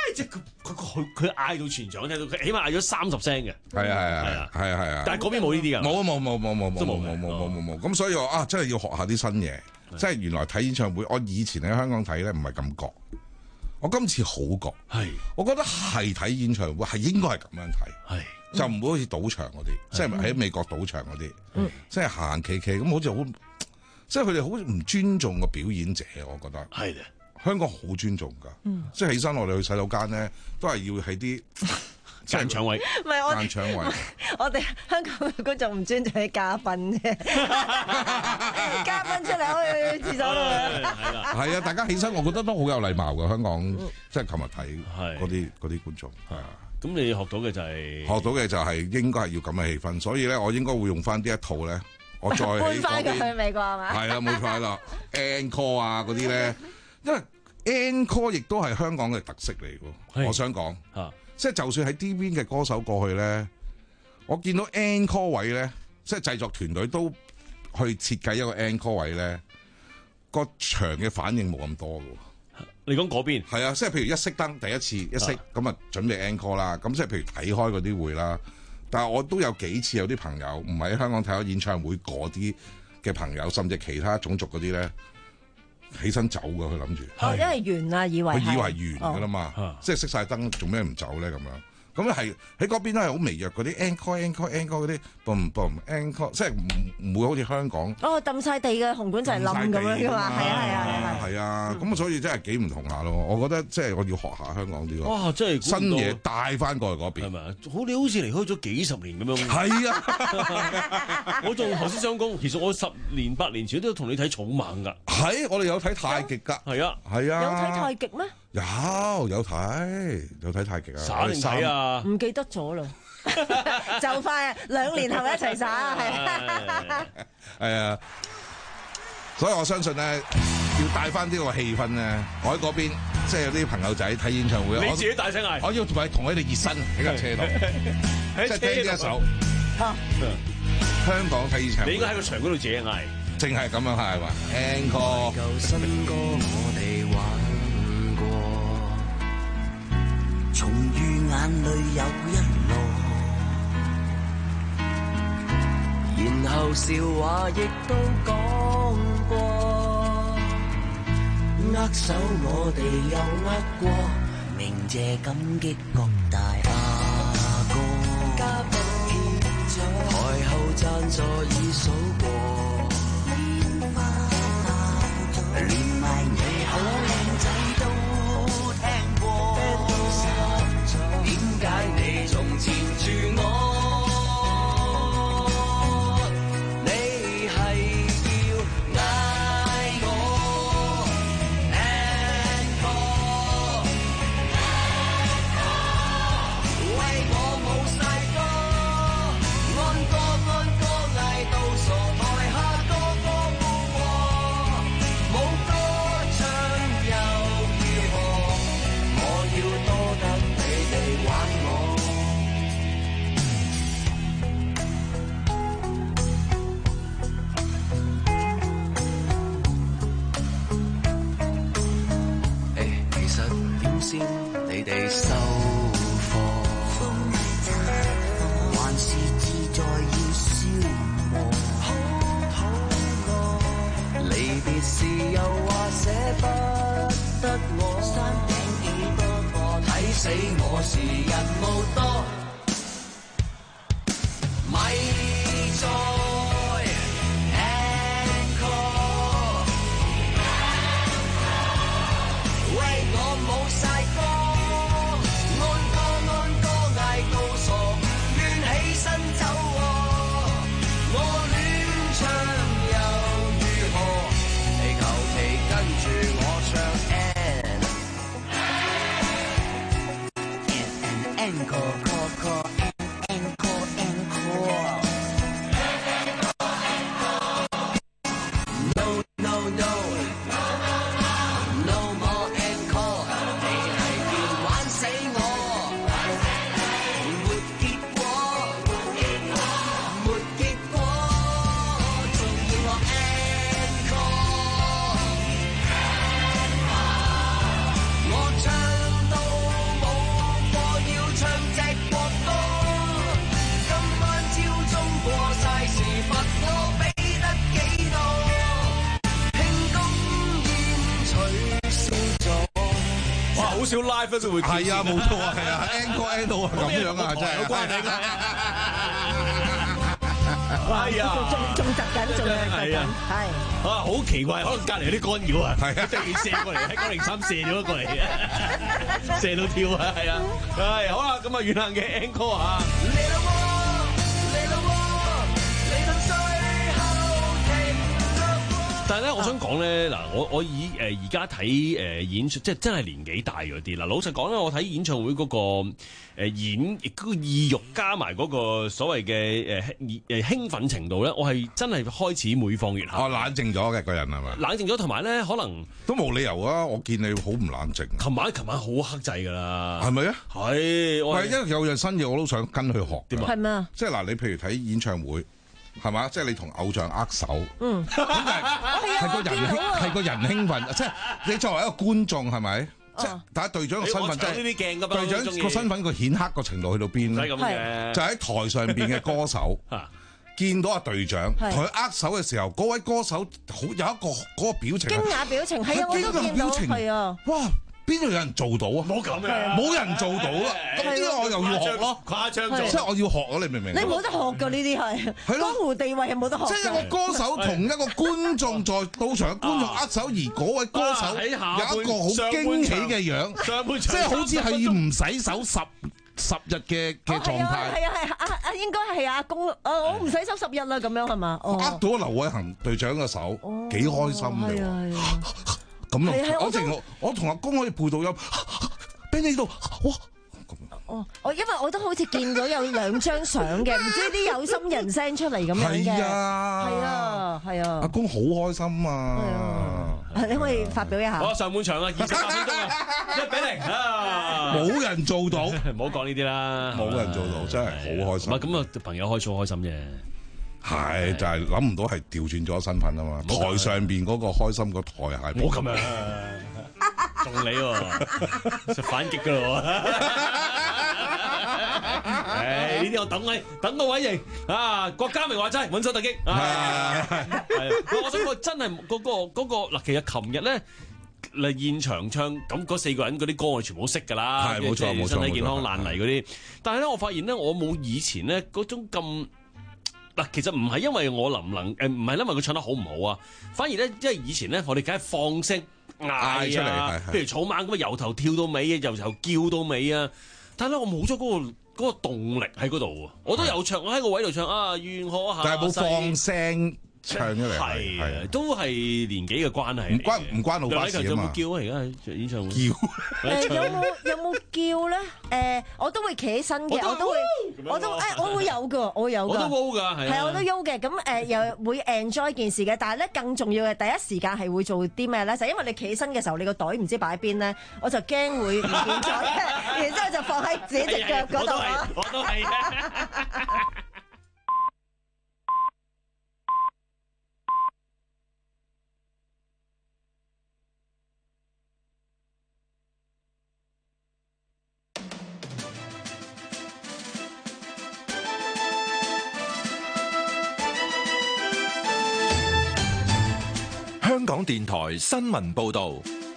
即係佢嗌到全場聽到，佢起碼嗌咗30聲嘅。 係啊。 但係嗰邊冇呢啲㗎。 冇。咁所以我真係要學下啲新嘢。即係原來睇演唱會，我以前喺香港睇咧唔係咁覺，我今次好覺。我覺得係睇演唱會係應該係咁樣睇。就唔會好似賭場嗰啲，即係喺美國賭場嗰啲，即係行企企咁，好似好，即係佢哋好唔尊重個表演者，我覺得。 係嘅， 香港好尊重㗎，即係起身我哋去洗手間咧，都係要喺啲間搶位， 唔係間搶位。 我哋香港觀眾唔尊重啲嘉賓啫，嘉賓出嚟去廁所度。 係啊，大家起身，我覺得都好有禮貌㗎。香港即係琴日睇嗰啲觀眾係啊。 咁你學到嘅就係應該係要咁嘅氣氛，所以咧我應該會用翻呢一套咧，我再搬翻佢去美國係嘛？ 係啦，冇錯啦，encore 啊嗰啲咧，因為 encore 亦都係香港嘅特色嚟喎。我想講即係就算喺呢邊嘅歌手過去咧，我見到 encore 位咧，即係製作團隊都去設計一個 encore 位咧，個場嘅反應冇咁多㗎。 你講嗰邊係啊，即係譬如一熄燈，第一次一熄咁啊，準備 encore 啦。咁即係譬如睇開嗰啲會啦。但係我都有幾次有啲朋友唔喺香港睇開演唱會嗰啲嘅朋友，甚至其他種族嗰啲咧，起身走㗎。佢諗住因為完啦，以為佢以為完㗎啦嘛，即係熄晒燈，做咩唔走咧咁樣？咁係喺嗰邊都係好微弱嗰啲 encore 嗰啲 boom boom encore， 即係唔會好似香港揼晒地嘅紅館就係冧咁樣㗎嘛，係啊， 咁所以真係幾唔同下咯。我覺得即係我要學下香港啲咯。 哇！真係新嘢帶翻過去嗰邊係咪？你好似離開咗幾十年咁樣。 係啊， 我仲頭先想講，其實我10年8年前都同你睇草蜢㗎。 係，我哋有睇太極㗎。 係啊， 係啊。 有睇太極咩？ 有睇太極啊！ 耍定睇啊！ 唔記得咗啦，就快2年後一齊耍， 係啊！所以我相信咧，要帶翻呢個氣氛咧。我喺嗰邊，即係有啲朋友仔睇演唱會， 你自己大聲嗌， 我要同佢哋熱身喺架車度，即係聽呢一首。香港睇演唱會， 你應該喺個場嗰度自己嗌， 淨係咁樣係嘛 ？Encore。 舊新歌我哋玩。重遇眼淚有一落，然後笑話亦都講過，握手我哋又握過，鳴謝感激各大阿哥，嘉賓獻咗，台後贊助已數過，煙花爆咗，連埋你好靚仔都聽過。點解你仲纏住我？你係要嗌我 encore， 為我冇晒歌，安歌嗌到傻，台下個個附和，冇歌唱又如何？我要多得你哋玩我。其實點先你哋收貨，還是志在要消磨？好肚餓，離別時又話捨不得我，山頂幾多個睇死我時人無多，咪再 encore， 為我冇晒歌，安歌嗌到傻，亂起身走喎，我亂唱又如何？你求其跟住我唱 encore。 少 live 都會係啊，冇錯啊，係啊 ，encore 到啊，咁樣啊，真係。 有關你㗎。係啊， 仲窒緊，仲係啊，係啊，好奇怪，可能隔離有啲干擾啊，係啊，突然射過嚟，喺903射咗過嚟，射到跳啊，係啊，係好啦，咁啊，遠行嘅 encore 啊。但係咧，我想講咧，嗱，我以而家睇演出，即係真係年紀大咗啲啦。老實講咧，我睇演唱會嗰個嗰個意欲加埋嗰個所謂嘅興奮程度咧，我係真係開始每況愈下。 冷靜咗嘅個人係咪？ 冷靜咗，同埋咧可能都冇理由啊！我見你好唔冷靜。 琴晚好克制㗎啦， 係咪啊？ 係， 喂，因為有樣新嘢我都想跟佢學。 點啊？ 係咩啊？ 即係嗱，你譬如睇演唱會。係嘛？即係你同偶像握手，咁係個人興奮，即係你作為一個觀眾係咪？即係但係隊長嘅身份，即係隊長個身份個顯赫個程度去到邊咧？就喺台上邊嘅歌手見到阿隊長同佢握手嘅時候，嗰位歌手有一個嗰個表情， 驚訝表情，係啊，我都見到，係啊， 哇！邊度有人做到啊？冇咁嘅，冇人做到啦。咁呢個我又要學咯， 誇張咗， 即係我要學咯，你明唔明？ 你冇得學㗎，呢啲係江湖地位係冇得學。 即係一個歌手同一個觀眾在到場嘅觀眾握手，而嗰位歌手有一個好驚喜嘅樣，即係好似係唔洗手十日嘅狀態。 係啊，應該係阿公，我唔洗手10日啦，咁樣係嘛？ 握到劉偉恒隊長嘅手，幾開心嘅。咁咯，我同阿公可以配到音，俾你度，哇！ 因為我都好似見到有2張相嘅，唔知啲有心人 send 出嚟咁樣嘅。係啊。 阿公好開心啊！ 你可以發表一下。 我上半場啊，28分鐘啊，1-0啊！ 冇人做到， 唔好講呢啲啦。 冇人做到，真係好開心。 唔係咁啊，朋友開 show 開心啫。 係就係諗唔到係調轉咗身份啊嘛！台上邊嗰個開心個台係冇咁樣，中你喎，就反擊噶咯喎！呢啲我等個位型啊！郭家明話齋穩手突擊我想講真係嗰個嗱，其實琴日咧嚟現場唱咁嗰4個人嗰啲歌我全部都識㗎啦， 係冇錯， 身體健康爛泥嗰啲。但係咧，我發現咧，我冇以前咧嗰種咁。嗱，其實唔係因為我能唔能唔係因為佢唱得好唔好啊，反而咧，因為以前咧，我哋梗係放聲嗌出嚟，譬如草蜢咁啊，由頭跳到尾，由頭叫到尾啊。但係咧，我冇咗嗰個動力喺嗰度喎。我都有唱，我喺個位度唱啊，願可下。但係冇放聲唱出嚟，係都係年紀嘅關係。唔關老闆事啊嘛。有冇叫啊？而家喺演唱會叫有冇叫咧？我都會企起身嘅，我會有㗎，我有㗎。我都 O 㗎，係我都 O 嘅。咁又會 enjoy 件事嘅，但係咧更重要嘅第一時間係會做啲咩咧？就因為你企起身嘅時候，你個袋唔知擺邊咧，我就驚會唔見咗，然之後就放喺自己隻腳嗰度啊！ 我都係。 香港電台新聞報道，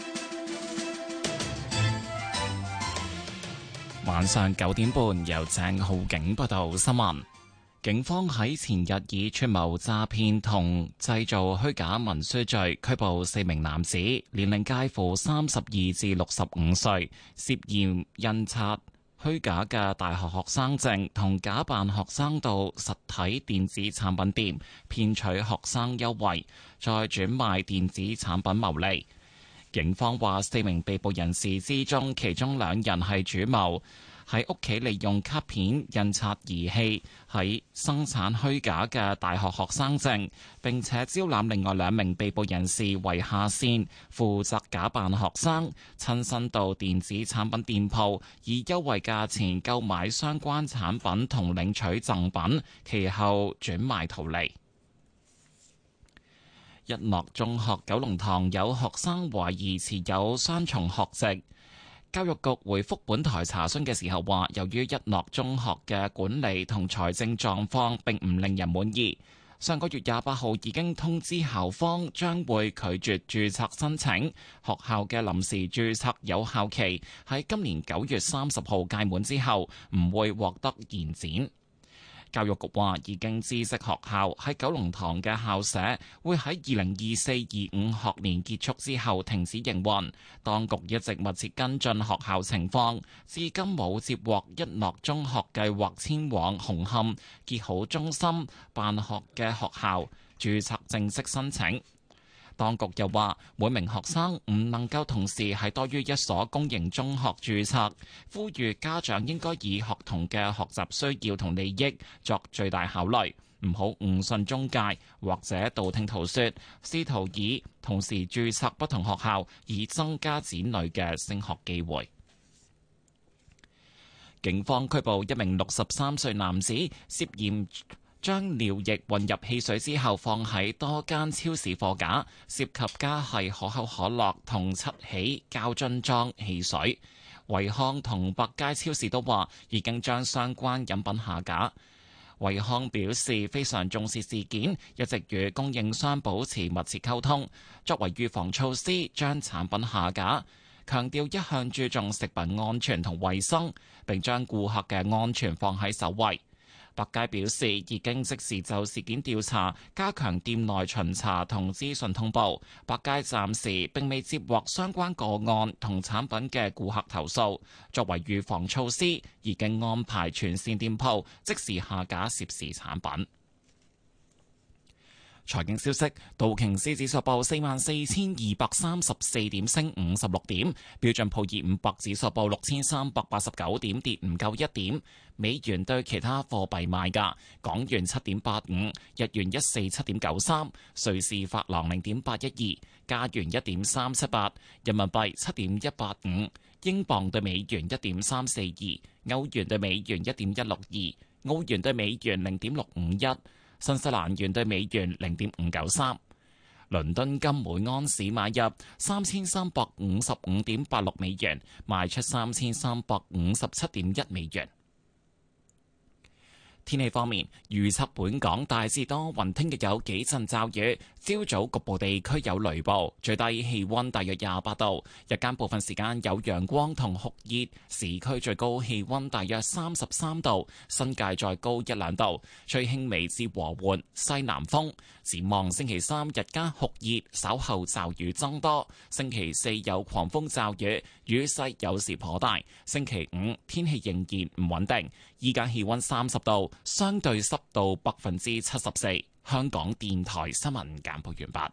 晚上9點半由鄭浩景報道新聞。警方喺前日以串謀詐騙同製造虛假文書罪拘捕4名男子，年齡介乎32至65歲，涉嫌印刷虛假嘅大學學生證同假扮學生到實體電子產品店騙取學生優惠，再轉賣電子產品牟利。警方話4名被捕人士之中，其中2人係主謀，喺屋企利用卡片印刷儀器喺生產虛假嘅大學學生證，並且招攬另外2名被捕人士為下線，負責假扮學生，親身到電子產品店鋪以優惠價錢購買相關產品同領取贈品，其後轉賣圖利。一樂中學九龍塘有學生懷疑持有雙重學籍。教育局回覆本台查詢嘅時候話，由於一樂中學嘅管理同財政狀況並唔令人滿意， 上個月28號已經通知校方將會拒絕註冊申請，學校嘅臨時註冊有效期喺今年9月30號屆滿之後，唔會獲得延展。教育局話已經知悉學校喺九龍塘嘅校舍會喺2024-25學年結束之後停止營運，當局一直密切跟進學校情況，至今冇接獲一諾中學計劃遷往紅磡結好中心辦學嘅學校註冊正式申請。當局又話，每名學生唔能夠同時喺多於一所公營中學註冊，呼籲家長應該以學童嘅學習需要同利益作最大考慮，唔好誤信中介或者道聽途說，試圖以同時註冊不同學校以增加子女嘅升學機會。警方拘捕一名63歲男子，涉嫌將尿液混入汽水之後放喺多間超市貨架，涉及加係可口可樂同七喜膠樽裝汽水。惠康同百佳超市都話已經將相關飲品下架。惠康表示非常重視事件，一直與供應商保持密切溝通，作為預防措施將產品下架，強調一向注重食品安全同衛生，並將顧客嘅安全放喺首位。百佳表示已經即時就事件調查，加強店內巡查同資訊通報。百佳暫時並未接獲相關個案同產品嘅顧客投訴。作為預防措施，已經安排全線店鋪即時下架涉事產品。財經消息，道瓊斯指數報44,234點，升56點；標準普爾500指數報6,389點，跌唔夠1點。美元對其他貨幣賣價：港元7.85，日元147.93，瑞士法郎0.812，加元1.378，人民幣7.185，英鎊對美元1.342，歐元對美元1.162，澳元對美元0.651。新西蘭元對美元0.593，倫敦金每安士買入3355.86美元，賣出3357.1美元。天氣方面，預測本港大致多雲，聽日有幾陣驟雨，朝早局部地區有雷暴，最低氣溫大約28度，日間部分時間有陽光同酷熱，市區最高氣溫大約33度，新界再高1-2度，吹輕微至和緩西南風。展望星期3日間酷熱，稍後驟雨增多，星期4有狂風驟雨，雨勢有時頗大，星期5天氣仍然唔穩定。依家氣溫30度，相對濕度74%。香港電台新聞簡報完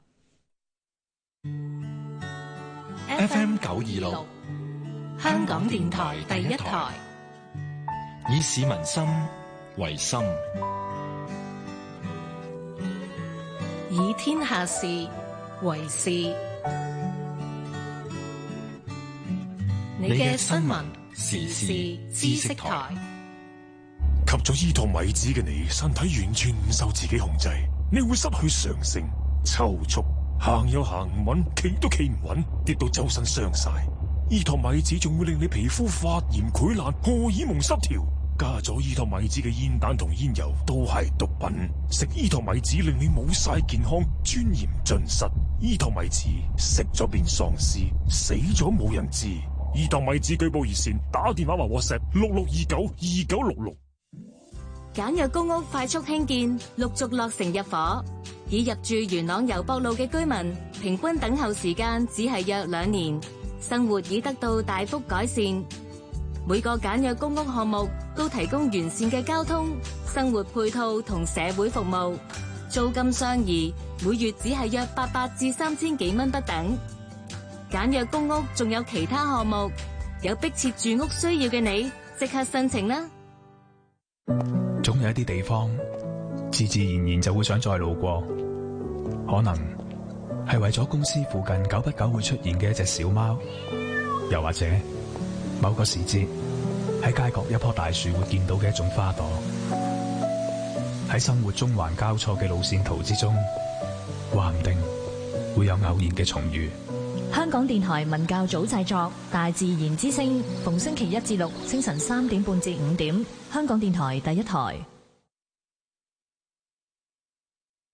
畢。FM 926， 香港電台第一台， 以市民心為心， 以天下事為事。你嘅新聞時事知識台。 吸咗伊托米子嘅你，身體完全唔受自己控制，你會失去常性、抽搐，行又行唔穩，企都企唔穩，跌到周身傷晒。伊托米子仲會令你皮膚發炎、潰爛、荷爾蒙失調。加咗伊托米子嘅煙彈同煙油都係毒品。食伊托米子令你冇晒健康，尊嚴盡失。伊托米子食咗變喪屍，死咗冇人知。伊托米子舉報熱線，打電話或 WhatsApp 66292966。 簡約公屋快速興建，陸續落成入伙。已入住元朗油博路嘅居民，平均等候時間只係約2年，生活已得到大幅改善。每個簡約公屋項目都提供完善嘅交通、生活配套同社會服務，租金相宜，每月只係約800至3000幾蚊不等。簡約公屋仲有其他項目，有迫切住屋需要嘅你，即刻申請啦！ 總有一啲地方，自自然然就會想再路過，可能係為咗公司附近久不久會出現嘅一隻小貓，又或者某個時節喺街角一棵大樹會見到嘅一種花朵。喺生活中環交錯嘅路線圖之中，話唔定會有偶然嘅重遇。 香港電台文教組製作《大自然之聲》，逢星期1至6清晨3點半至5點，香港電台第一台。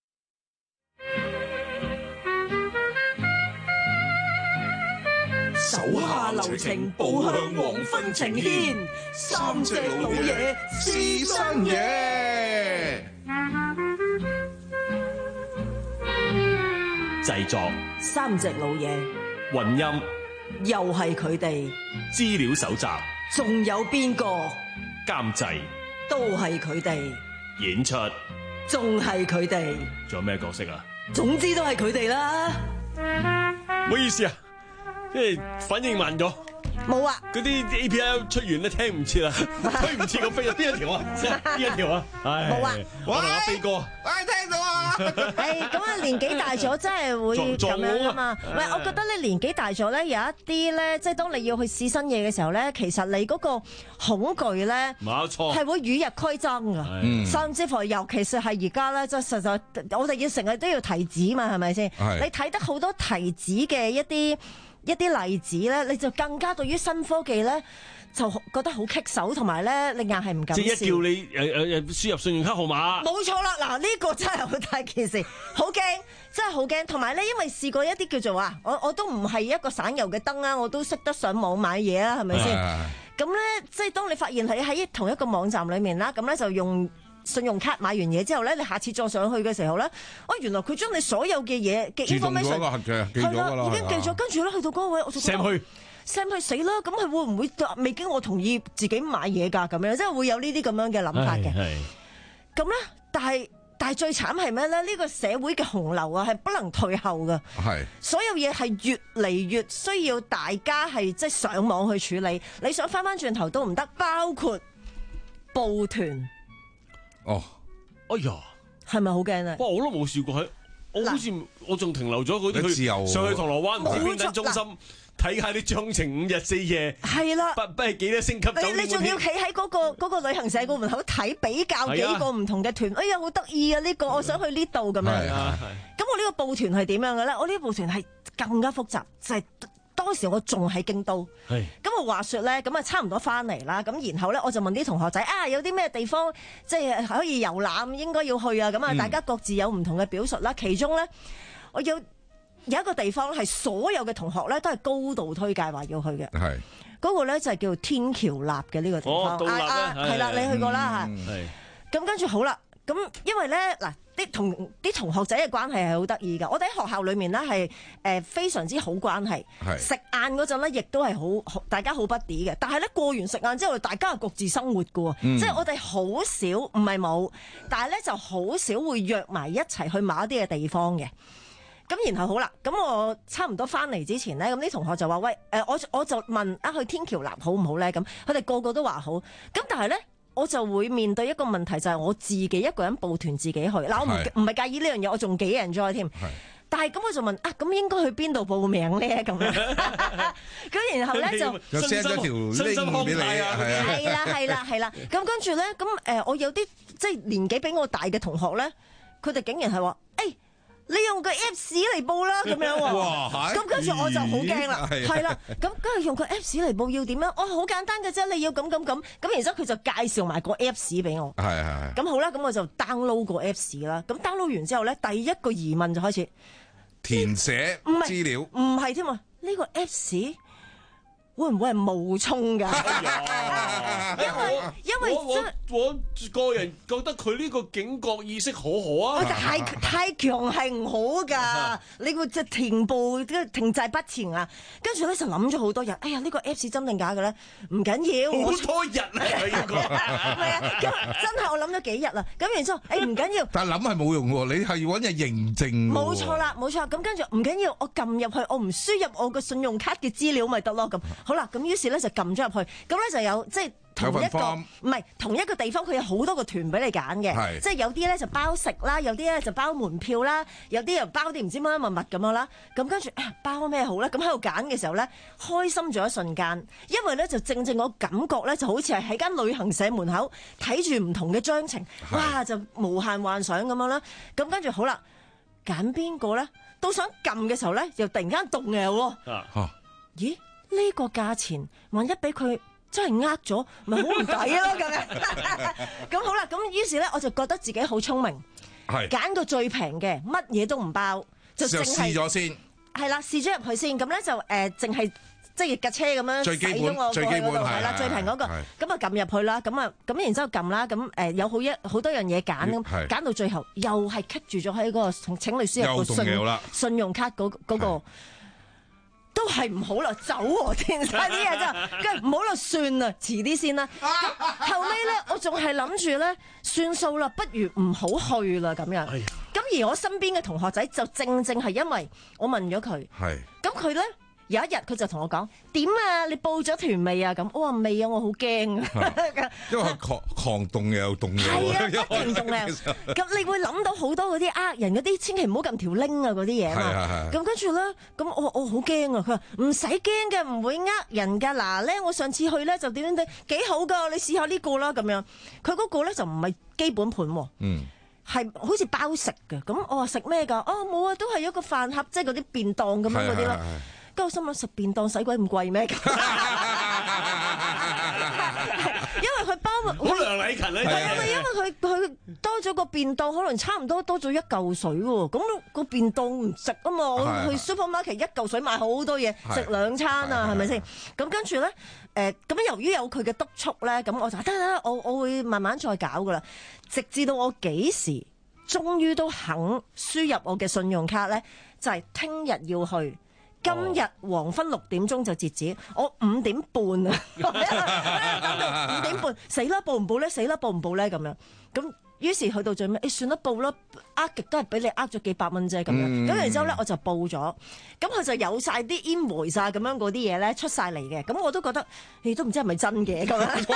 手下留情，步向黃昏呈現。三隻老嘢試新嘢。 製作三隻老嘢， 混音又係佢哋， 資料搜集仲有邊個？ 監製都係佢哋， 演出仲係佢哋， 仲有咩角色啊？ 總之都係佢哋啦。 唔好意思啊，即係反應慢咗。 冇啊！ 嗰啲 API 出完咧聽唔切啦，推唔切個飛啊！邊一條啊？邊一條啊？ 冇啊！ 我同阿飛哥， 喂，聽到啊！ 咁啊，年紀大咗真係會咁樣啊嘛。喂，我覺得咧年紀大咗咧，有一啲咧，即係當你要去試新嘢嘅時候咧，其實你嗰個恐懼咧， 冇錯， 係會與日俱增㗎。甚至乎尤其是係而家咧，即係實在，我哋要成日都要提子嘛，係咪先？你睇得好多提子嘅一啲例子咧，你就更加對於新科技咧就覺得好棘手，同埋咧你硬係唔敢試。即係一叫你輸入信用卡號碼， 冇錯啦！嗱，呢個真係好大件事，好驚，真係好驚。同埋咧，因為試過一啲叫做我都唔係一個省油嘅燈啊，我都識得上網買嘢啊，係咪先？咁咧，即係當你發現喺同一個網站裡面啦，咁咧就用信用卡買完嘢之後咧，你下次再上去嘅時候咧，原來佢將你所有嘅嘢嘅 information 係啦，已經記咗，跟住咧去到嗰個位，我就 send 去死啦！咁佢會唔會未經我同意自己買嘢㗎？咁樣即係會有呢啲咁樣嘅諗法嘅。咁咧，但係最慘係咩咧？呢個社會嘅洪流啊，係不能退後㗎。所有嘢係越嚟越需要大家係即係上網去處理。你想翻轉頭都唔得，包括報團。 哎呀， 係咪好驚啊？ 我都冇試過我好似我仲停留咗嗰啲去上去銅鑼灣唔知邊間中心睇下啲章程5日4夜，係啦，不係幾多星級酒店。你仲要企喺嗰個旅行社個門口睇比較幾個唔同嘅團，哎呀好得意啊！呢個我想去呢度咁樣。咁我呢個報團係點樣嘅咧？我呢個報團係更加複雜，就係當時我仲喺京都，咁我話說咧，咁啊差唔多翻嚟啦，咁然後咧我就問啲同學仔有啲咩地方即係可以遊覽，應該要去啊，咁啊大家各自有唔同嘅表述啦。其中咧我有一個地方係所有嘅同學咧都係高度推介話要去嘅，嗰個咧就係叫天橋立嘅呢個地方，係啦，你去過啦嚇，咁跟住好啦，咁因為咧嗱。啲同學仔嘅關係係好得意㗎，我哋喺學校裏面咧係非常之好關係，食晏嗰陣咧亦都係好大家好不啲嘅，但係咧過完食晏之後，大家係各自生活㗎喎，即係我哋好少唔係冇，但係咧就好少會約埋一齊去某一啲嘅地方嘅。咁然後好啦，咁我差唔多翻嚟之前咧，咁啲同學就話喂，我就問去天橋立好唔好咧？咁佢哋個個都話好，咁但係咧。我就會面對一個問題，就係我自己一個人報團自己去。嗱，我唔係介意呢樣嘢，我仲幾 enjoy 添。但係咁我就問咁應該去邊度報名咧？咁樣咁然後咧就 send 咗條 link 俾你， 係啦。咁跟住咧，咁我有啲即係年紀比我大嘅同學咧，佢哋竟然係話你用個 Apps 嚟報啦，咁樣喎。咁跟住我就好驚啦，係啦。咁跟住用個 Apps 嚟報要點樣？好簡單嘅啫，你要咁。咁然之後佢就介紹埋個 Apps 俾我。係。咁好啦，咁我就 download 個 Apps 啦。咁 download 完之後咧，第一個疑問就開始填寫資料。 唔係添啊，呢個 Apps會唔會係冒充㗎？因為我個人覺得佢呢個警覺意識好好啊！ 太強係唔好㗎，你會即係停步停滯不前啊！跟住咧就諗咗好多日，哎呀呢個 Apps 真定假嘅咧？唔緊要， 好多日啊！ 係啊，真係我諗咗幾日啦。咁然之後，唔緊要。 但係諗係冇用喎，你係要揾嘢認證。 冇錯啦，冇錯。咁跟住唔緊要，我撳入去，我唔輸入我個信用卡嘅資料咪得咯。咁好啦，咁於是咧就撳咗入去，咁咧就有即係。同一個地方，佢有好多個團俾你揀嘅，即係有啲咧就包食啦，有啲咧就包門票啦，有啲又包啲唔知乜乜物咁樣啦。咁跟住包咩好咧？咁喺度揀嘅時候咧，開心咗一瞬間，因為咧就正我感覺咧就好似係喺間旅行社門口睇住唔同嘅章程，哇就無限幻想咁樣啦。咁跟住好啦，揀邊個咧？到想撳嘅時候咧，又突然間動搖喎。咦？呢個價錢，萬一俾佢真係呃咗，咪好唔抵咯咁樣。咁好啦，咁於是咧我就覺得自己好聰明，揀個最平嘅，乜嘢都唔包，就淨係試咗先。係啦，試咗入去先，咁咧就淨係即係架車咁樣最基本駛咗我過去嗰度，係啦， 係最平嗰個。咁啊撳入去啦，咁然之後撳啦，咁有好多樣嘢揀，咁揀到最後又係棘住咗喺嗰個請你輸入個信用卡嗰個。都係唔好啦，走喎！天晒啲嘢真係，跟住唔好啦，算啦，遲啲先啦。咁後尾咧，我仲係諗住咧，算數啦，不如唔好去啦咁樣。咁而我身邊嘅同學仔就正係因為我問咗佢，咁佢咧有一日佢就同我講：點啊？你報咗團未啊？咁我話未啊，我好驚啊！ 因為佢抗凍嘅有凍嘅， 係啊，不停凍嘅。咁你會諗到好多嗰啲呃人嗰啲，千祈唔好撳條 link 啊嗰啲嘢嘛。咁跟住咧，咁我好驚啊！佢話唔使驚嘅，唔會呃人㗎。嗱咧，我上次去咧就點幾好㗎，你試下呢個啦咁樣。佢嗰個咧就唔係基本盤喎。係好似包食嘅。咁我話食咩㗎？哦冇啊，都係一個飯盒，即係嗰啲便當咁樣嗰啲啦。咁我心諗食便當使鬼咁貴咩？因為佢包好梁禮勤啊， 係啊，因為佢多咗個便當，可能差唔多多咗1嚿水喎。咁個便當唔食啊嘛，我去 supermarket 1嚿水買好多嘢食2餐啊，係咪先？咁跟住咧，咁由於有佢嘅督促咧，咁我就得啦，我會慢慢再搞噶啦，直至到我幾時終於都肯輸入我嘅信用卡咧，就係聽日要去。今日黃昏6點鐘就截止，我5點半啊，等到5點半，死啦報唔報咧？死啦報唔報咧？咁樣，咁於是去到最尾，算啦報啦，呃極都係俾你呃咗幾百蚊啫咁樣。咁然之後咧，我就報咗，咁佢就有晒啲 invoice 啊咁樣嗰啲嘢咧出晒嚟嘅，咁我都覺得你都唔知係咪真嘅咁樣。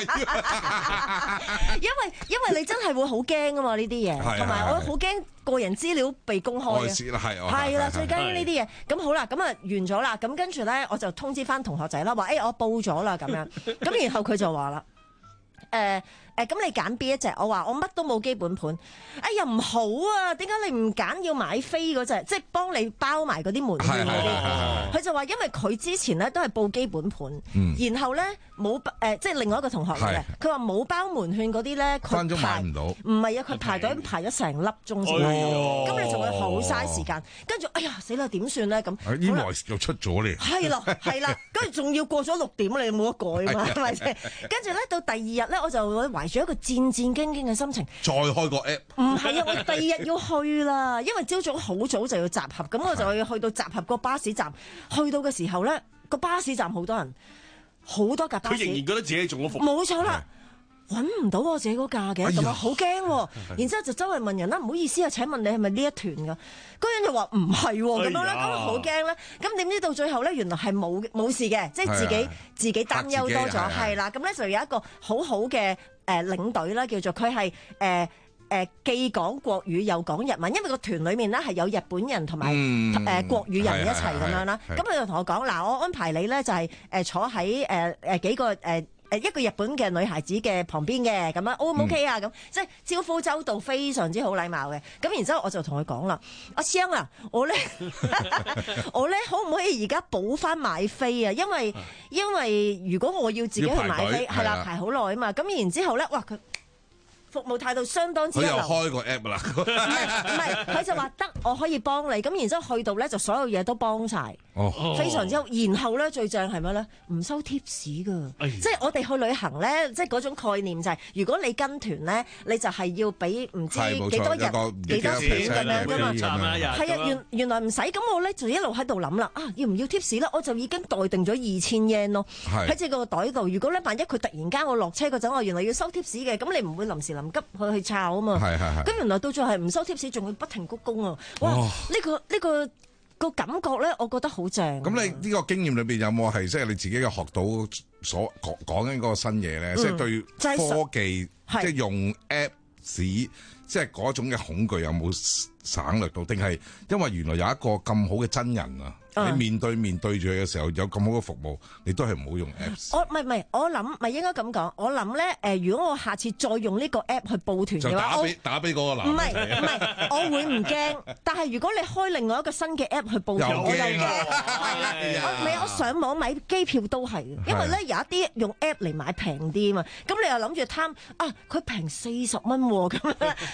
因為你真係會好驚啊嘛呢啲嘢，同埋我好驚個人資料被公開啊，係啦，最驚呢啲嘢。咁好啦，咁啊完咗啦，咁跟住咧我就通知翻同學仔啦，話我報咗啦咁樣，咁然後佢就話啦，咁你揀邊一隻？我話我乜都冇基本盤。哎呀唔好啊，點解你唔揀要買飛嗰隻？即係幫你包埋嗰啲門券嗰啲。佢就話因為佢之前咧都係報基本盤，然後咧冇即係另外一個同學嚟嘅，佢話冇包門券嗰啲咧，佢排唔到。唔係啊，佢排隊排咗成粒鐘先買到，咁你就會好嘥時間。跟住哎呀死啦，點算咧咁？ invoice又出咗嚟。 係啦，跟住仲要過咗6點，你冇得改嘛？係咪先？跟住咧到第2日咧，我就懷住一個戰戰兢兢嘅心情， 再開個 app。 唔係啊，我第2日要去啦，因為朝早好早就要集合，咁我就要去到集合個巴士站。去到嘅時候咧，個巴士站好多人，好多架巴士。 佢仍然覺得自己中咗伏。 冇錯啦。揾唔到我自己嗰架嘅，咁啊好驚喎！然之後就周圍問人啦，唔好意思啊，請問你係咪呢一團㗎？嗰人就話唔係喎，咁樣咧，咁好驚咧。咁點知到最後咧，原來係冇事嘅，即係自己擔憂多咗，係啦。咁咧就有一個好好嘅領隊啦，叫做佢係既講國語又講日文，因為個團裡面咧係有日本人同埋國語人一齊咁樣啦。咁佢就同我講嗱，我安排你咧就係坐喺幾個一個日本嘅女孩子嘅旁邊嘅咁樣 O 唔 OK 啊？咁即係招呼周到，非常之好禮貌嘅。咁然之後我就同佢講啦，阿香啊，我咧可唔可以而家補翻買飛啊？因為如果我要自己去買飛，係啦排好耐啊嘛。咁然之後咧，哇佢服務態度相當之一流。佢又開個 app 啦。 唔係，佢就話得，我可以幫你。咁然之後去到咧，就所有嘢都幫晒，非常之好。然後咧最正係咩咧？唔收 tips 噶，即係我哋去旅行咧，即係嗰種概念就係，如果你跟團咧，你就係要俾唔知幾多日幾多錢咁樣噶嘛。係啊，原來唔使。咁我咧就一路喺度諗啦，要唔要 tips 咧？我就已經待定咗2000 yen 咯，喺隻個袋度。如果咧萬一佢突然間我落車嗰陣，我原來要收 tips 嘅，咁你唔會臨時臨急去抄啊嘛。咁原來到最後係唔收 tips，仲要不停鞠躬啊！哇，呢個感覺咧，我覺得好正。 咁你呢個經驗裏邊有冇係即係你自己嘅學到所講緊嗰個新嘢咧？即係對科技，即係用 Apps，即係嗰種嘅恐懼有冇省略到？定係因為原來有一個咁好嘅真人啊？你面對住佢嘅時候有咁好嘅服務，你都係唔好用 Apps。我諗咪應該咁講。我諗咧如果我下次再用呢個 App 去報團嘅話，就打俾嗰個男。 唔係，我會唔驚。但係如果你開另外一個新嘅 App 去報團，我又驚。係啦，我上網買機票都係，因為咧有一啲用 App 嚟買平啲啊嘛。咁你又諗住貪佢平40蚊喎，咁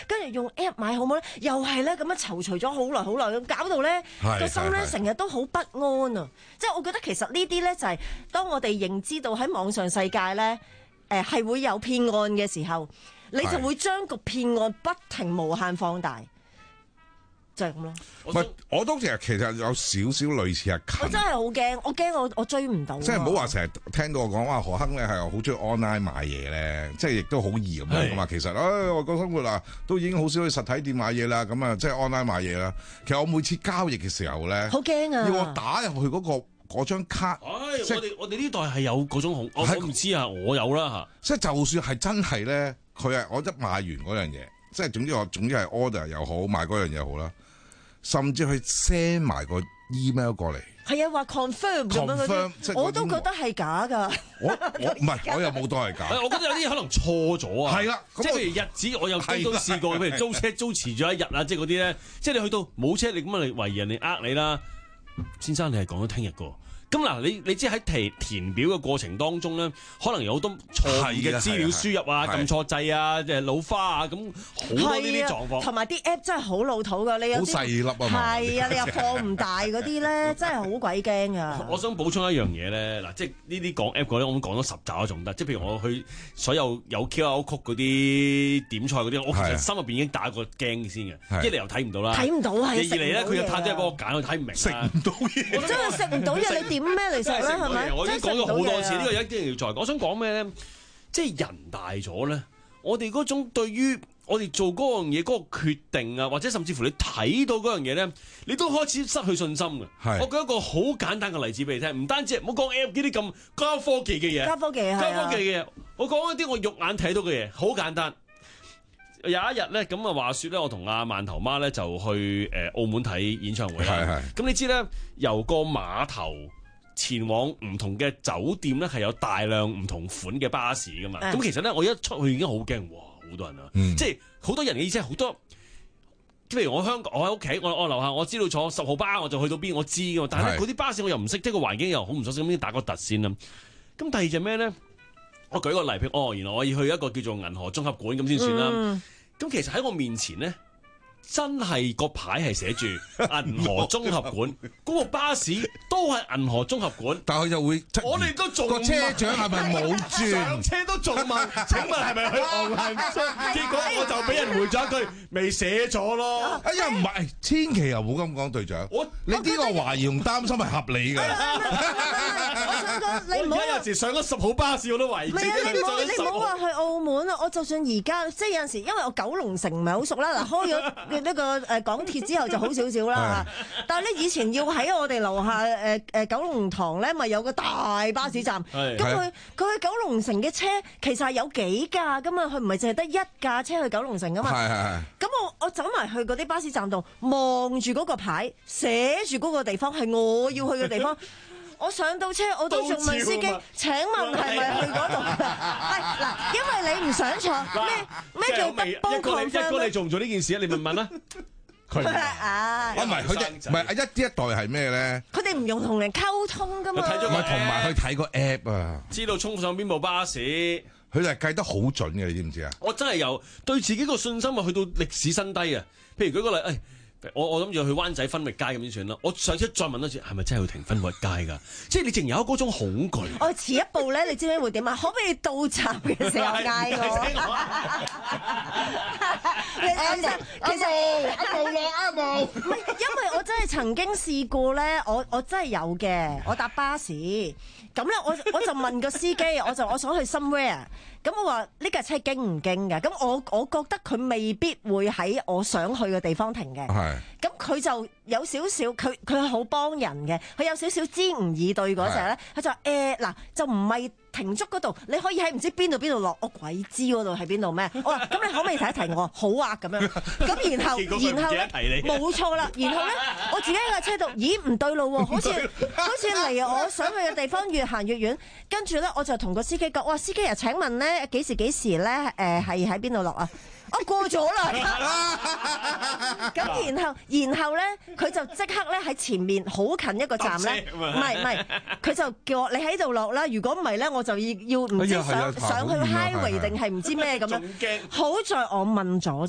跟住用 app 買好唔好咧？又係咧咁樣躊躇咗好耐好耐，咁搞到咧個心咧成日都好不安啊！即係我覺得其實呢啲咧就係當我哋認知到喺網上世界咧係會有騙案嘅時候，你就會將個騙案不停無限放大。就係咁咯。 我都其實有少少類似阿近。 我真係好驚，我驚我追唔到。 即係唔好話成日聽到我講話何亨咧係好中意 online 買嘢咧，即係亦都好易咁樣噶嘛。其實外國生活啊，都已經好少去實體店買嘢啦，咁啊即係 online 買嘢啦。其實我每次交易嘅時候咧， 好驚啊！ 要我打入去嗰張卡。 我哋呢代係有嗰種恐，我唔知啊，我有啦嚇。即係就算係真係咧，佢係我一買完嗰樣嘢，即係總之係 order 又好，買嗰樣嘢好啦。甚至去 send 埋個 email 過嚟， 係啊，話 confirm 咁樣嗰啲，我都覺得係假㗎。 我唔係，我又冇當係假。 我覺得有啲可能錯咗啊。 係啦， 即係譬如日子，我有都試過，譬如租車租遲咗一日啊，即係嗰啲咧，即係你去到冇車，你咁啊，你懷疑人哋呃你啦。先生，你係講咗聽日㗎。咁嗱，你知喺填表嘅過程當中咧，可能有好多錯誤嘅資料輸入啊、撳錯掣啊、即係老花啊，咁好多呢啲狀況。同埋啲 app 真係好老土㗎，你有啲好細粒啊嘛。係啊，你又放唔大嗰啲咧，真係好鬼驚啊！我想補充一樣嘢咧，嗱，即係呢啲講 app 嗰啲，我講咗10集都仲得。即係譬如我去所有 QR code 嗰啲點菜嗰啲，我其實心入邊已經打個驚先嘅，一嚟又睇唔到啦，睇唔到係。二嚟咧，佢又太多嘢幫我揀，我睇唔明。食唔到嘢，真係食唔到嘢，你點咩嚟食咧？係咪？我已經講咗好多次，呢個一定要再講。我想講咩咧？即係人大咗咧，我哋嗰種對於我哋做嗰樣嘢嗰個決定啊，或者甚至乎你睇到嗰樣嘢咧，你都開始失去信心嘅。我舉一個好簡單嘅例子俾你聽，唔單止唔好講 app 呢啲咁高科技嘅嘢，高科技嘅嘢，我講一啲我肉眼睇到嘅嘢，好簡單。有一日咧，咁啊話説咧，我同阿饅頭媽咧就去澳門睇演唱會啦。咁你知咧，由個碼頭前往唔同嘅酒店咧，係有大量唔同款嘅巴士噶嘛。咁其實咧，我一出去已經好驚，哇！好多人啊，即係好多人嘅意思係好多。譬如我香港，我喺屋企，我樓下我知道坐10號巴，我就去到邊，我知噶嘛。但係咧，嗰啲巴士我又唔識，即係個環境又好唔熟悉，咁先打個突先啦。咁第二隻咩咧？我舉個例，譬如原來我要去一個叫做銀河綜合館咁先算啦。咁其實喺我面前咧，真係個牌係寫住銀河綜合館，嗰個巴士都係銀河綜合館， 但係佢就會， 我哋都仲個車長係咪冇轉？ 上車都仲問，請問係咪去昂船？結果我就俾人回咗一句，未寫咗咯。 哎呀，唔係，千祈又冇咁講，隊長。你呢個懷疑同擔心係合理嘅。 你唔好有時上咗10號巴士我都懷疑。唔係啊， 你唔好話去澳門啊！我就算而家即係有陣時，因為我九龍城唔係好熟啦。嗱，開咗呢個港鐵之後就好少少啦。但係咧以前要喺我哋樓下九龍塘咧，咪有個大巴士站。咁佢去九龍城嘅車其實係有幾架噶嘛，佢唔係淨係得一架車去九龍城噶嘛。咁我走埋去嗰啲巴士站度，望住嗰個牌，寫住嗰個地方係我要去嘅地方。我上到車，我都仲問司機：請問係咪去嗰度？係嗱，因為你唔想坐咩叫 double confirm？ 一哥你做唔做呢件事啊？你問啦。佢唔係佢哋唔係一代係咩咧？ 佢哋唔用同人溝通噶嘛。 唔係同埋去睇個 app 啊， 知道衝上邊部巴士。 佢哋係計得好準嘅，你知唔知啊？ 我真係由對自己個信心啊，去到歷史新低啊！譬如舉個例，我諗住去灣仔分域街咁先算啦。我上車再問多次，係咪真係要停分域街㗎？即係你淨有嗰種恐懼。 我遲一步咧，你知唔知會點啊？可唔可以到站嘅時候嗌我？其實阿毛落阿毛， 唔係，因為我真係曾經試過咧，我真係有嘅。我搭巴士咁咧，我就問個司機，我想去 somewhere。咁我話呢架車經唔經㗎？咁我覺得佢未必會喺我想去嘅地方停嘅。咁佢就有少少，佢係好幫人嘅，佢有少少支吾以對嗰隻咧，佢就嗱就唔係停足嗰度，你可以喺唔知邊度落，我鬼知嗰度係邊度咩？我話咁你可唔可以提一提我？好啊咁樣。咁然後咧冇錯啦，然後咧我自己喺架車度，咦唔對路喎，好似離我想去嘅地方越行越遠。跟住咧我就同個司機講：哇，司機啊，請問咧幾時咧係喺邊度落啊？我過咗啦，咁然後咧，佢就即刻咧喺前面好近一個站咧，唔係，佢就叫我你喺度落啦。如果唔係咧，我就要唔知上去 highway 定係唔知咩咁樣。好在我問咗咋。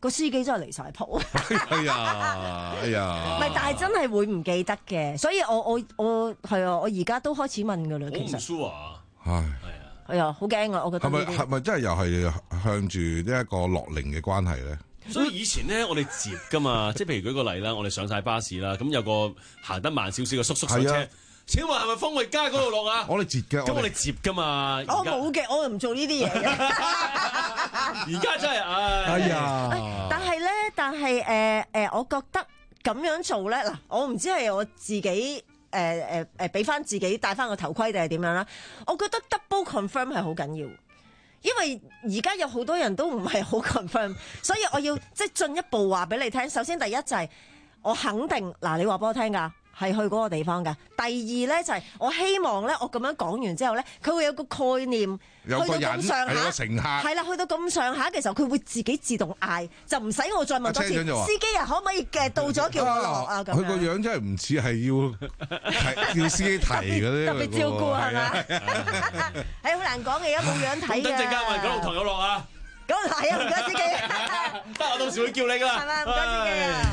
個司機真係離晒譜。 哎呀， 唔係，但係真係會唔記得嘅，所以我係啊，我而家都開始問㗎啦。其實，係啊，好驚啊！我覺得係咪真係又係向住呢一個樂齡嘅關係咧？ 所以以前咧，我哋接噶嘛，即係譬如舉個例啦，我哋上晒巴士啦，咁有個行得慢少少嘅叔叔上車，請問係咪豐域街嗰度落啊？ 我哋接嘅， 咁我哋接噶嘛。 我冇嘅，我唔做呢啲嘢嘅。 而家真係，哎呀！ 但係我覺得咁樣做咧，嗱，我唔知係我自己俾翻自己戴翻個頭盔定係點樣啦。我覺得 double confirm 係好緊要。因為而家有好多人都唔係好 confirm， 所以我要即係進一步話俾你聽。首先第一就係我肯定，嗱，你話俾我聽㗎，係去嗰個地方㗎。第二咧就係我希望咧，我咁樣講完之後咧，佢會有個概念， 有個人去到咁上下， 有個乘客， 係啦，去到咁上下嘅時候，佢會自己自動嗌，就唔使我再問多次。司機啊，可唔可以到咗叫我落啊？咁佢個樣真係唔似係要司機提嘅咧， 特別照顧係咪？係好難講嘅，而家冇樣睇嘅。 等陣間問九龍塘有落啊！ 九龍塘係啊，唔該司機。 得我到時會叫你㗎啦。 係咪？唔該司機啊！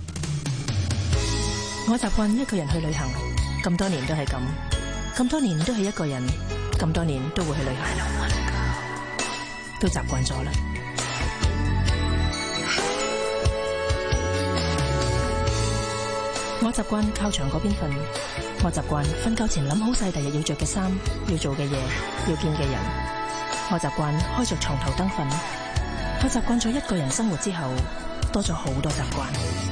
我習慣一個人去旅行，咁多年都係咁，咁多年都係一個人，咁多年都會去旅行，都習慣咗啦。我習慣靠牆嗰邊瞓，我習慣瞓覺前諗好晒第日要着嘅衫、要做嘅嘢、要見嘅人。我習慣開着床頭燈瞓，我習慣咗一個人生活之後，多咗好多習慣。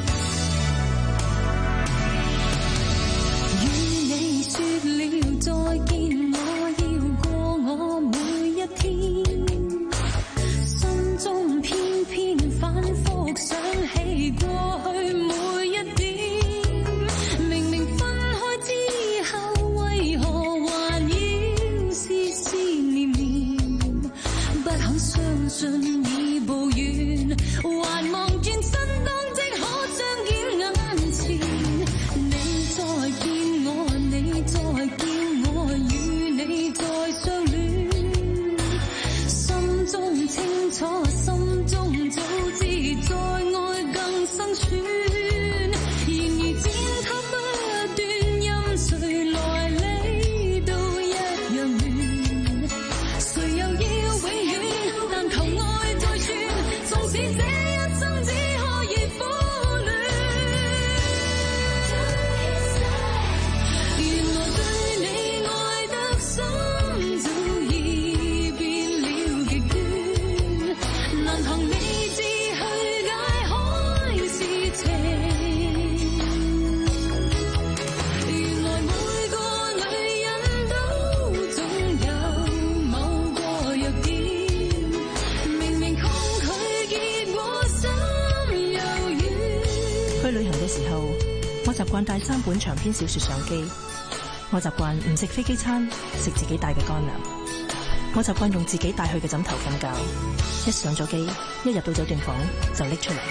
再見，我要過我每一天，心中偏偏反覆想起過去每一點，明明分開之後，為何還要思思念念？不肯相信已步遠，還望轉身當即可相見眼前，你再見我，你再見。我心中早知再愛更辛酸，然而剪輯不斷，任誰來理都一樣亂。誰又要永遠？但求愛再算，縱使這一生只可以苦戀。原來對你愛得深，早已變了極端。難憑理智去解開事情，原來每個女人都總有某個弱點，明明抗拒結果心又軟。 去旅行嘅時候，我習慣帶3本長篇小說上機，我習慣唔食飛機餐，食自己帶嘅乾糧，我習慣用自己帶去嘅枕頭瞓覺。一上咗機，一入到酒店房就拎出嚟。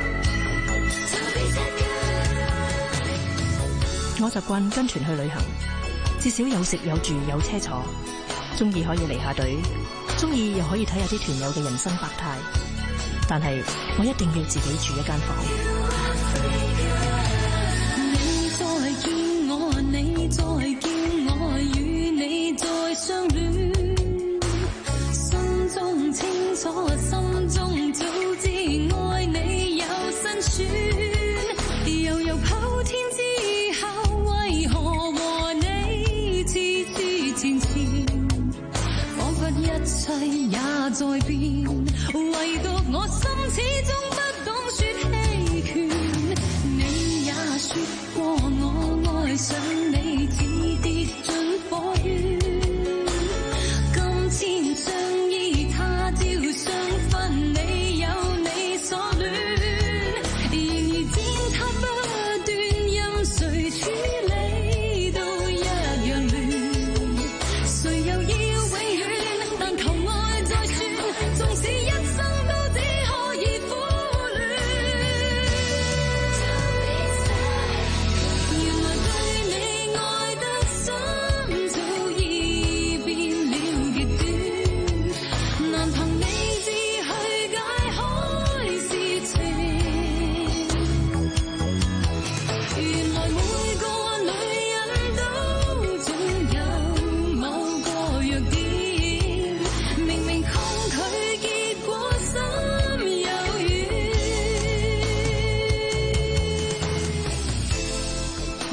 我習慣跟團去旅行，至少有食有住有車坐，中意可以離下隊，中意又可以睇下啲團友嘅人生百態。但係我一定要自己住一間房。 你再見我，你再見我，與你再相戀。清楚心中早知愛你有辛酸，悠悠普天之後，為何和你痴痴纏纏？彷彿一切也在變，唯獨我心始終不懂說棄權。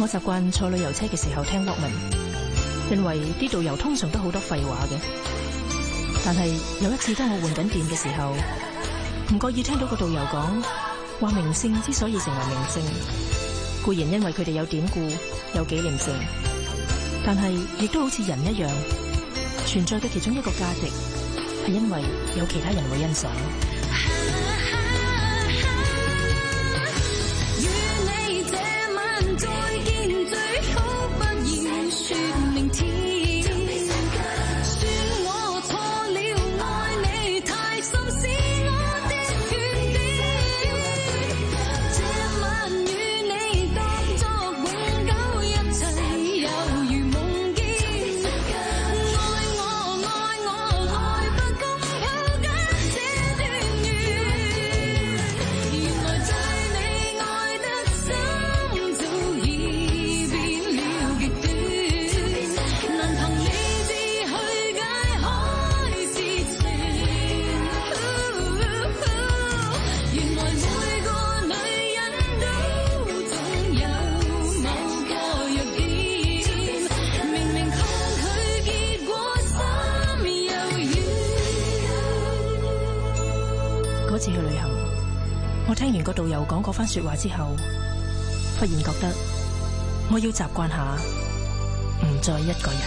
我習慣坐旅遊車嘅時候聽 Walkman， 因為啲導遊通常都好多廢話嘅。但係有一次當我換緊電嘅時候，唔覺意聽到個導遊講話，名勝之所以成為名勝，固然因為佢哋有典故、有紀念性，但係亦都好似人一樣，存在嘅其中一個價值係因為有其他人會欣賞。嗰次去旅行，我聽完個導遊講嗰番說話之後，忽然覺得我要習慣下唔再一個人。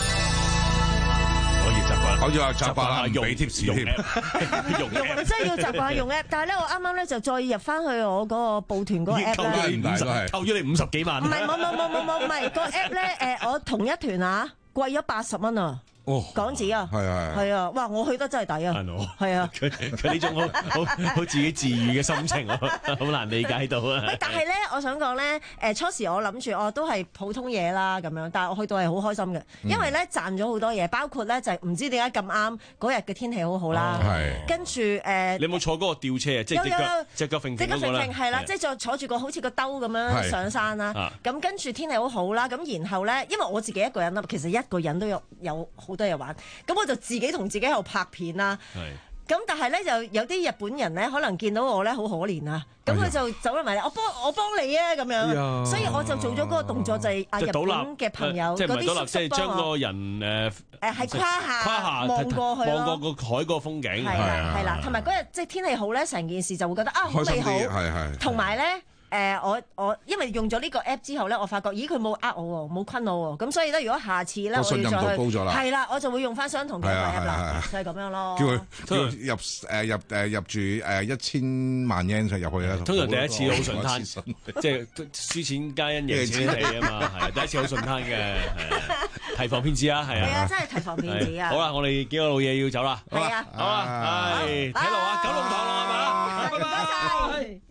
我要習慣， 好似話習慣下用俾貼士添， 用真係要習慣用 app。但係咧，我啱啱咧就再入翻去我嗰個報團嗰個 app 咧， 扣咗你50幾萬。 唔係冇，唔係個 app 咧，我同一團啊，貴咗80蚊啊！港紙啊，係啊，哇！我去得真係抵啊，係啊， 佢呢種好自己自愈嘅心情，好難理解到啊。 但係咧，我想講咧，初時我諗住都係普通嘢啦咁樣，但係我去到係好開心嘅，因為咧賺咗好多嘢，包括咧就係唔知點解咁啱嗰日嘅天氣好好啦，跟住你有冇坐嗰個吊車啊？即係隻腳揈揈嗰個啦， 係啦，即係坐住個好似個兜咁樣上山啦。咁跟住天氣好好啦，咁然後咧，因為我自己一個人啦，其實一個人都有好多嘢玩，咁我就自己同自己喺度拍片啦。咁但係咧就有啲日本人咧，可能見到我咧好可憐啊，咁佢就走咗埋嚟，我幫你啊咁樣，所以我就做咗嗰個動作，就係日本嘅朋友嗰啲叔叔幫我， 即係將個人係胯下望過去， 望過個海個風景， 係啦，同埋嗰日即係天氣好咧，成件事就會覺得好美好，同埋咧。我因為用咗呢個 app 之後咧，我發覺咦佢冇我喎，冇昆我喎，咁所以咧如果下次咧我要再去，係啦，我就會用翻相同嘅 app 啦，就係咁樣咯。 叫佢入住1000萬 yen 就入去啦。 通常第一次好順攤，即係輸錢皆因贏錢起啊嘛，係第一次好順攤嘅，提防騙子啊，係啊，真係提防騙子啊。 好啦，我哋幾個老嘢要走啦， 係啊， 好啦，係睇路啊，九龍塘啦係嘛，拜拜。